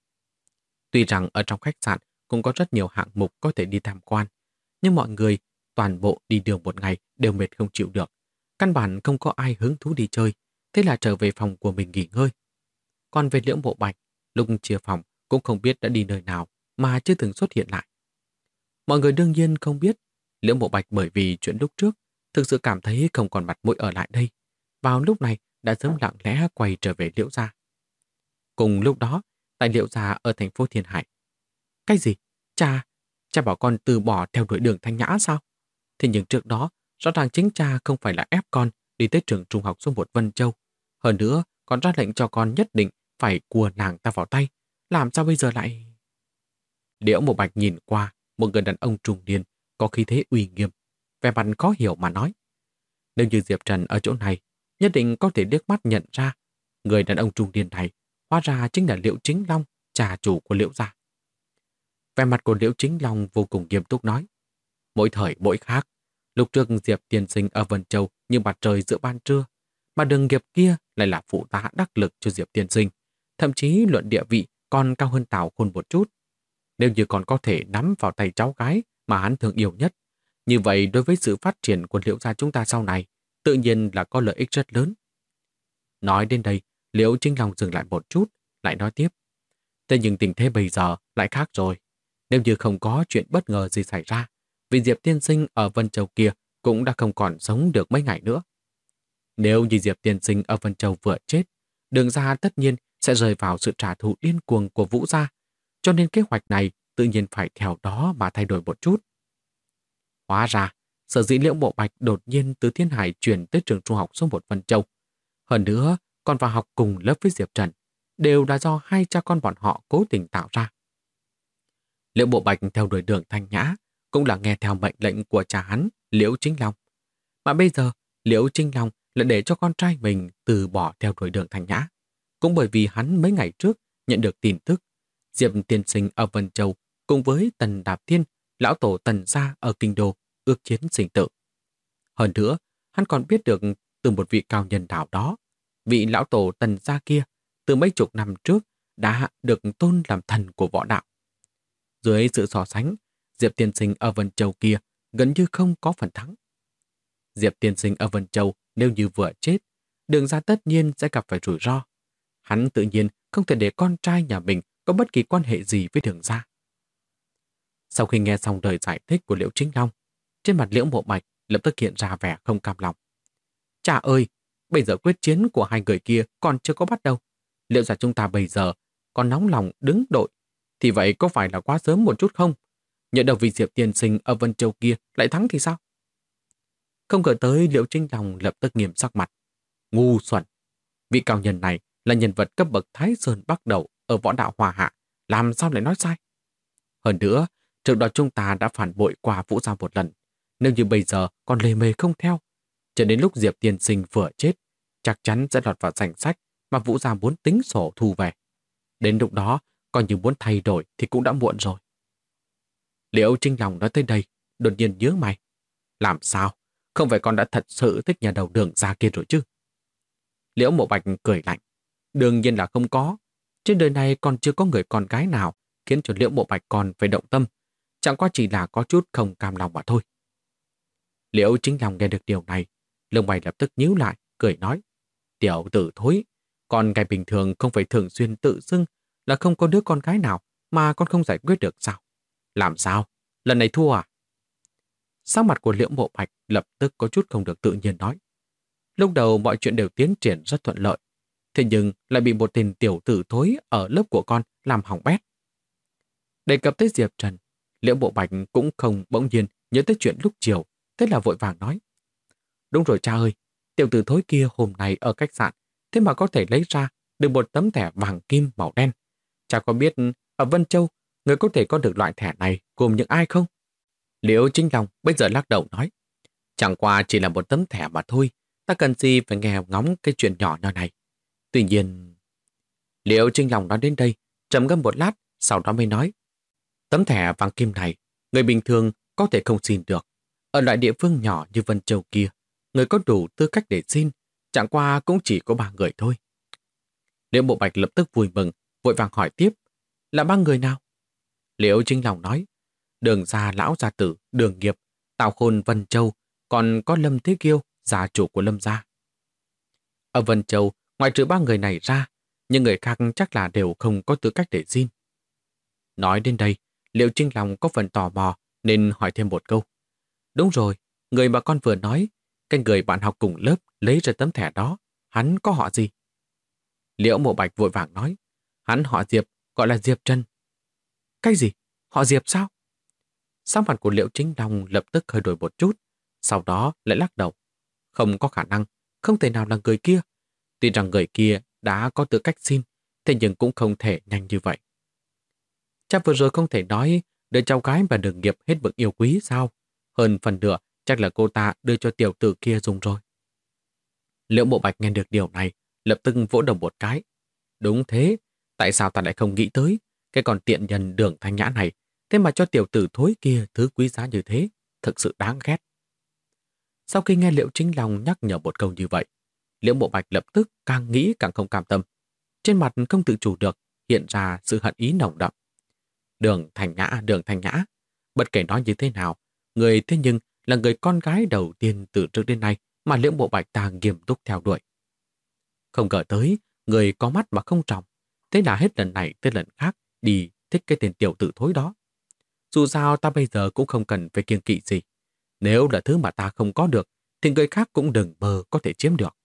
Tuy rằng ở trong khách sạn cũng có rất nhiều hạng mục có thể đi tham quan, nhưng mọi người toàn bộ đi đường một ngày đều mệt không chịu được. Căn bản không có ai hứng thú đi chơi, thế là trở về phòng của mình nghỉ ngơi. Còn về Liễu Mộ Bạch, lúc chia phòng cũng không biết đã đi nơi nào mà chưa từng xuất hiện lại. Mọi người đương nhiên không biết Liễu Mộ Bạch bởi vì chuyện lúc trước thực sự cảm thấy không còn mặt mũi ở lại đây. Vào lúc này đã sớm lặng lẽ quay trở về Liễu gia. Cùng lúc đó, tại Liễu gia ở thành phố Thiên Hải. Cái gì? Cha bảo con từ bỏ theo đuổi Đường Thanh Nhã sao? Thế nhưng trước đó, Rõ ràng chính cha không phải là ép con đi tới trường trung học số 1 Vân Châu. Hơn nữa, còn ra lệnh cho con nhất định phải cua nàng ta vào tay. Làm sao bây giờ lại... Liễu Mộ Bạch nhìn qua một người đàn ông trung niên có khí thế uy nghiêm, vẻ mặt khó hiểu mà nói. Nếu như Diệp Trần ở chỗ này, nhất định có thể liếc mắt nhận ra người đàn ông trung niên này hóa ra chính là Liễu Chính Long, trà chủ của Liễu gia. Vẻ mặt của Liễu Chính Long vô cùng nghiêm túc nói. Mỗi thời mỗi khác, lúc trước Diệp tiên sinh ở Vân Châu như mặt trời giữa ban trưa, mà Đường Nghiệp kia lại là phụ tá đắc lực cho Diệp tiên sinh, thậm chí luận địa vị còn cao hơn Tào Khôn một chút. Nếu như còn có thể nắm vào tay cháu gái mà hắn thương yêu nhất, như vậy đối với sự phát triển của Liễu gia chúng ta sau này, tự nhiên là có lợi ích rất lớn. Nói đến đây, Liễu Chính Long dừng lại một chút, lại nói tiếp. Thế nhưng tình thế bây giờ lại khác rồi. Nếu như không có chuyện bất ngờ gì xảy ra, vị Diệp tiên sinh ở Vân Châu kia cũng đã không còn sống được mấy ngày nữa. Nếu như Diệp tiên sinh ở Vân Châu vừa chết, Đường gia tất nhiên sẽ rơi vào sự trả thù điên cuồng của Vũ gia, cho nên kế hoạch này tự nhiên phải theo đó mà thay đổi một chút. Hóa ra, sở dĩ Liễu Mộ Bạch đột nhiên từ Thiên Hải chuyển tới trường trung học số 1 Vân Châu. Hơn nữa, còn vào học cùng lớp với Diệp Trần, đều là do hai cha con bọn họ cố tình tạo ra. Liễu Mộ Bạch theo đuổi Đường Thanh Nhã cũng là nghe theo mệnh lệnh của cha hắn, Liễu Chính Long. Mà bây giờ, Liễu Chính Long lại để cho con trai mình từ bỏ theo đuổi Đường Thanh Nhã. Cũng bởi vì hắn mấy ngày trước nhận được tin tức Diệp tiên sinh ở Vân Châu cùng với Tần Đạp Thiên, lão tổ Tần gia ở Kinh Đô ước chiến sinh tử. Hơn nữa, hắn còn biết được từ một vị cao nhân nào đó, vị lão tổ Tần gia kia từ mấy chục năm trước đã được tôn làm thần của võ đạo. Dưới sự so sánh, Diệp tiên sinh ở Vân Châu kia gần như không có phần thắng. Diệp tiên sinh ở Vân Châu nếu như vừa chết, Đường gia tất nhiên sẽ gặp phải rủi ro. Hắn tự nhiên không thể để con trai nhà mình có bất kỳ quan hệ gì với Đường gia. Sau khi nghe xong lời giải thích của Liễu Chính Long, trên mặt Liễu Mộ Bạch lập tức hiện ra vẻ không cam lòng. Cha ơi, bây giờ quyết chiến của hai người kia còn chưa có bắt đầu. Liệu rằng chúng ta bây giờ còn nóng lòng đứng đội, thì vậy có phải là quá sớm một chút không? Nhỡ đầu vị Diệp tiên sinh ở Vân Châu kia lại thắng thì sao? Không ngờ tới, Liễu Chính Long lập tức nghiêm sắc mặt. Ngu xuẩn! Vị cao nhân này là nhân vật cấp bậc Thái Sơn Bắc Đầu ở võ đạo Hòa Hạ, làm sao lại nói sai? Hơn nữa, trước đó chúng ta đã phản bội qua Vũ gia một lần. Nếu như bây giờ còn lề mề không theo, cho đến lúc Diệp tiên sinh vừa chết, chắc chắn sẽ lọt vào danh sách mà Vũ gia muốn tính sổ thu về. Đến lúc đó, coi như muốn thay đổi thì cũng đã muộn rồi. Liễu Chính Long nói tới đây, đột nhiên nhớ mày. Làm sao? Không phải con đã thật sự thích nhà đầu Đường gia kia rồi chứ? Liễu Mộ Bạch cười lạnh. Đương nhiên là không có. Trên đời này còn chưa có người con gái nào khiến cho Liễu Mộ Bạch còn phải động tâm. Chẳng qua chỉ là có chút không cam lòng mà thôi. Liễu Chính Long nghe được điều này, lông mày lập tức nhíu lại, cười nói. Tiểu tử thối, con gái bình thường không phải thường xuyên tự xưng là không có đứa con gái nào mà con không giải quyết được sao? Làm sao? Lần này thua à? Sắc mặt của Liễu Mộ Bạch lập tức có chút không được tự nhiên nói. Lúc đầu mọi chuyện đều tiến triển rất thuận lợi, thế nhưng lại bị một tên tiểu tử thối ở lớp của con làm hỏng bét. Đề cập tới Diệp Trần, Liễu Mộ Bạch cũng không bỗng nhiên nhớ tới chuyện lúc chiều, thế là vội vàng nói. Đúng rồi cha ơi, tiểu tử thối kia hôm nay ở khách sạn, thế mà có thể lấy ra được một tấm thẻ vàng kim màu đen. Cha có biết ở Vân Châu, người có thể có được loại thẻ này gồm những ai không? Liễu Chính Long bây giờ lắc đầu nói. Chẳng qua chỉ là một tấm thẻ mà thôi, ta cần gì phải nghe ngóng cái chuyện nhỏ nhỏ này. Tuy nhiên... Liễu Chính Long nói đến đây, trầm ngâm một lát, sau đó mới nói. Tấm thẻ vàng kim này, người bình thường có thể không xin được. Ở loại địa phương nhỏ như Vân Châu kia, người có đủ tư cách để xin, chẳng qua cũng chỉ có 3 người thôi. Liễu Mộ Bạch lập tức vui mừng, vội vàng hỏi tiếp. Là 3 người nào? Liễu Chính Long nói. Đường gia lão gia tử, Đường Nghiệp, Tào Khôn Vân Châu, còn có Lâm Thế Kiêu, gia chủ của Lâm gia. Ở Vân Châu, ngoài trừ 3 người này ra, những người khác chắc là đều không có tư cách để xin. Nói đến đây, Liễu Chính Long có phần tò mò nên hỏi thêm một câu. Đúng rồi, người mà con vừa nói, cái người bạn học cùng lớp lấy ra tấm thẻ đó, hắn có họ gì? Liễu Mộ Bạch vội vàng nói, hắn họ Diệp, gọi là Diệp Trần. Cái gì? Họ Diệp sao? Sắc mặt của Liễu Chính Long lập tức hơi đổi một chút, Sau đó lại lắc đầu. Không có khả năng, không thể nào là người kia. Tuy rằng người kia đã có tư cách xin, thế nhưng cũng không thể nhanh như vậy. Cha vừa rồi không thể nói đứa cháu gái và Đường Nghiệp hết mực yêu quý sao? Hơn phần nửa chắc là cô ta đưa cho tiểu tử kia dùng rồi. Liễu Mộ Bạch nghe được điều này, lập tức vỗ đầu một cái. Đúng thế, tại sao ta lại không nghĩ tới cái con tiện nhân Đường Thanh Nhã này, thế mà cho tiểu tử thối kia thứ quý giá như thế, thực sự đáng ghét. Sau khi nghe Liễu Chính Long nhắc nhở một câu như vậy, Liễu Mộ Bạch lập tức càng nghĩ càng không cam tâm. Trên mặt không tự chủ được hiện ra sự hận ý nồng đậm. Đường Thanh Nhã, bất kể nói như thế nào, người thế nhưng là người con gái đầu tiên từ trước đến nay mà Liễu Mộ Bạch ta nghiêm túc theo đuổi. Không ngờ tới, người có mắt mà không tròng, thế là hết lần này tới lần khác đi thích cái tên tiểu tử thối đó. Dù sao ta bây giờ cũng không cần phải kiêng kỵ gì. Nếu là thứ mà ta không có được, thì người khác cũng đừng mơ có thể chiếm được.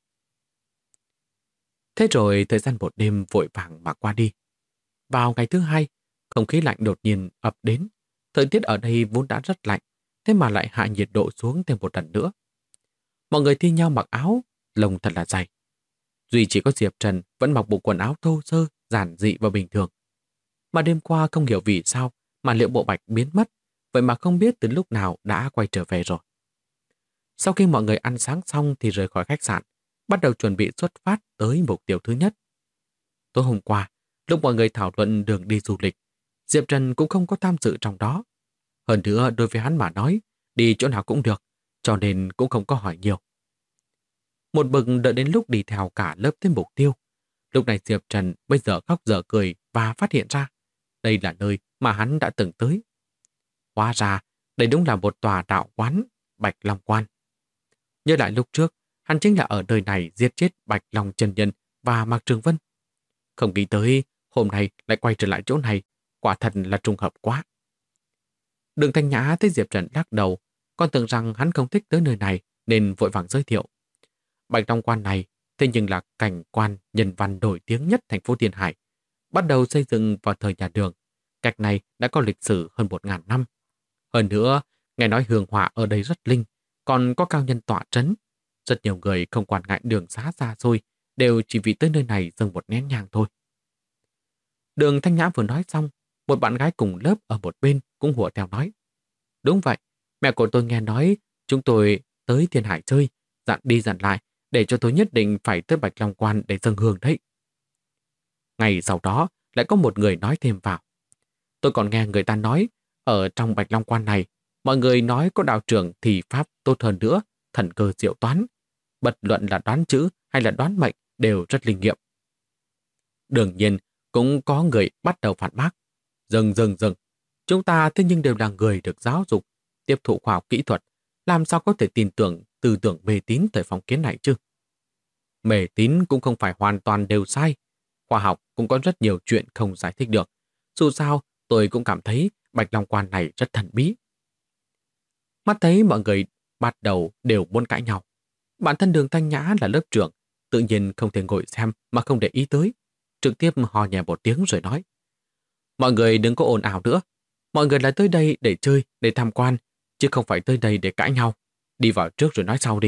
Thế rồi thời gian một đêm vội vàng mà qua đi. Vào ngày thứ hai, không khí lạnh đột nhiên ập đến. Thời tiết ở đây vốn đã rất lạnh, thế mà lại hạ nhiệt độ xuống thêm một lần nữa. Mọi người thi nhau mặc áo, lông thật là dày. Duy chỉ có Diệp Trần vẫn mặc bộ quần áo thô sơ, giản dị và bình thường. Mà đêm qua không hiểu vì sao mà Liễu Mộ Bạch biến mất, vậy mà không biết từ lúc nào đã quay trở về rồi. Sau khi mọi người ăn sáng xong thì rời khỏi khách sạn, bắt đầu chuẩn bị xuất phát tới mục tiêu thứ nhất. Tối hôm qua, lúc mọi người thảo luận đường đi du lịch, Diệp Trần cũng không có tham dự trong đó. Hơn nữa đối với hắn mà nói, đi chỗ nào cũng được, cho nên cũng không có hỏi nhiều. Một bực đợi đến lúc đi theo cả lớp tới mục tiêu. Lúc này Diệp Trần bây giờ khóc dở cười và phát hiện ra đây là nơi mà hắn đã từng tới. Hóa ra, đây đúng là một tòa đạo quán Bạch Long Quan. Nhớ lại lúc trước, hắn chính là ở nơi này giết chết Bạch Long Chân Nhân và Mạc Trường Vân. Không nghĩ tới hôm nay lại quay trở lại chỗ này, quả thật là trùng hợp quá. Đường Thanh Nhã thấy Diệp Trần lắc đầu, còn tưởng rằng hắn không thích tới nơi này nên vội vàng giới thiệu. Bạch Long Quan này thế nhưng là cảnh quan nhân văn nổi tiếng nhất thành phố Tiên Hải, bắt đầu xây dựng vào thời nhà Đường. Cách này đã có lịch sử hơn 1000 năm. Hơn nữa, nghe nói hương hỏa ở đây rất linh, còn có cao nhân tọa trấn. Rất nhiều người không quản ngại đường xá xa xôi, đều chỉ vì tới nơi này dâng một nén nhang thôi. Đường Thanh Nhã vừa nói xong, một bạn gái cùng lớp ở một bên cũng hùa theo nói. Đúng vậy, mẹ của tôi nghe nói chúng tôi tới Thiên Hải chơi, dặn đi dặn lại, để cho tôi nhất định phải tới Bạch Long Quan để dâng hương đấy. Ngày sau đó, lại có một người nói thêm vào. Tôi còn nghe người ta nói, ở trong Bạch Long Quan này, mọi người nói có đạo trưởng thì pháp tốt hơn nữa, thần cơ diệu toán. Bất luận là đoán chữ hay là đoán mệnh đều rất linh nghiệm. Đương nhiên, cũng có người bắt đầu phản bác. Dừng. Chúng ta thế nhưng đều là người được giáo dục, tiếp thụ khoa học kỹ thuật, làm sao có thể tin tưởng tư tưởng mê tín thời phong kiến này chứ? Mê tín cũng không phải hoàn toàn đều sai. Khoa học cũng có rất nhiều chuyện không giải thích được. Dù sao, tôi cũng cảm thấy Bạch Long Quan này rất thần bí. Mắt thấy mọi người bắt đầu đều muốn cãi nhau. Bản thân Đường Thanh Nhã là lớp trưởng, tự nhiên không thể ngồi xem mà không để ý tới. Trực tiếp hò nhẹ một tiếng rồi nói. Mọi người đừng có ồn ào nữa. Mọi người là tới đây để chơi, để tham quan, chứ không phải tới đây để cãi nhau. Đi vào trước rồi nói sau đi.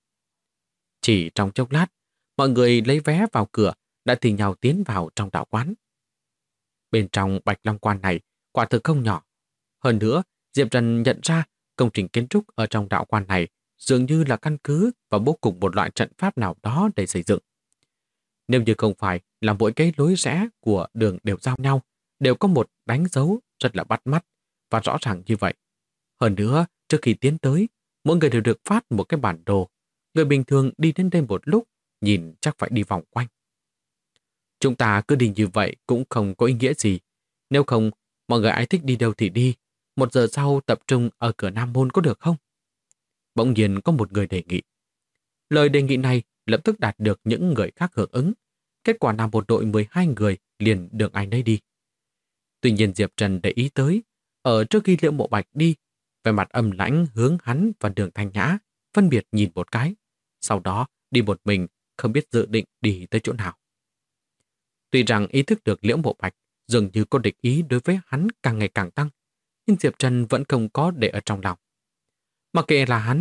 Chỉ trong chốc lát, mọi người lấy vé vào cửa đã thì nhau tiến vào trong đạo quán. Bên trong Bạch Long Quan này quả thực không nhỏ. Hơn nữa, Diệp Trần nhận ra công trình kiến trúc ở trong đạo quan này dường như là căn cứ và bố cục một loại trận pháp nào đó để xây dựng. Nếu như không phải là mỗi cái lối rẽ của đường đều giao nhau, đều có một đánh dấu rất là bắt mắt và rõ ràng như vậy. Hơn nữa, trước khi tiến tới, mỗi người đều được phát một cái bản đồ. Người bình thường đi đến đây một lúc, nhìn chắc phải đi vòng quanh. Chúng ta cứ đi như vậy cũng không có ý nghĩa gì. Nếu không, mọi người ai thích đi đâu thì đi. 1 giờ sau tập trung ở cửa Nam Môn có được không? Bỗng nhiên có một người đề nghị. Lời đề nghị này lập tức đạt được những người khác hưởng ứng. Kết quả là một đội 12 người liền được ai nấy đi. Tuy nhiên Diệp Trần để ý tới, ở trước khi Liễu Mộ Bạch đi, về mặt âm lãnh hướng hắn và Đường Thanh Nhã phân biệt nhìn một cái, sau đó đi một mình, không biết dự định đi tới chỗ nào. Tuy rằng ý thức được Liễu Mộ Bạch dường như có địch ý đối với hắn càng ngày càng tăng, nhưng Diệp Trần vẫn không có để ở trong lòng. Mặc kệ là hắn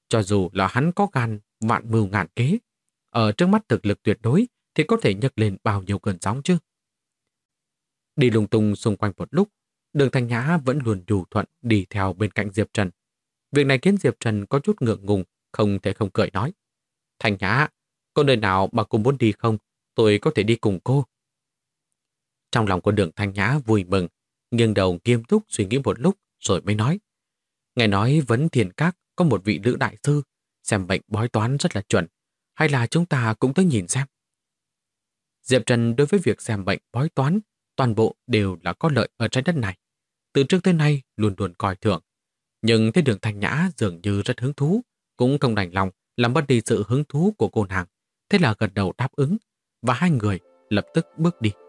Cho dù là hắn có gan vạn mưu ngàn kế, ở trước mắt thực lực tuyệt đối thì có thể nhấc lên bao nhiêu cơn sóng chứ. Đi lung tung xung quanh một lúc, Đường Thanh Nhã vẫn luôn đủ thuận đi theo bên cạnh Diệp Trần. Việc này khiến Diệp Trần có chút ngượng ngùng, không thể không cười nói. Thanh Nhã, có nơi nào mà cô muốn đi không? Tôi có thể đi cùng cô. Trong lòng của Đường Thanh Nhã vui mừng, nghiêng đầu nghiêm túc suy nghĩ một lúc rồi mới nói. Nghe nói Vấn Thiên Các có một vị nữ đại sư, xem bệnh bói toán rất là chuẩn, hay là chúng ta cũng tới nhìn xem. Diệp Trần đối với việc xem bệnh bói toán, toàn bộ đều là có lợi ở trái đất này. Từ trước tới nay luôn luôn coi thường. Nhưng thấy Đường Thanh Nhã dường như rất hứng thú, cũng không đành lòng làm mất đi sự hứng thú của cô nàng. Thế là gật đầu đáp ứng, và hai người lập tức bước đi.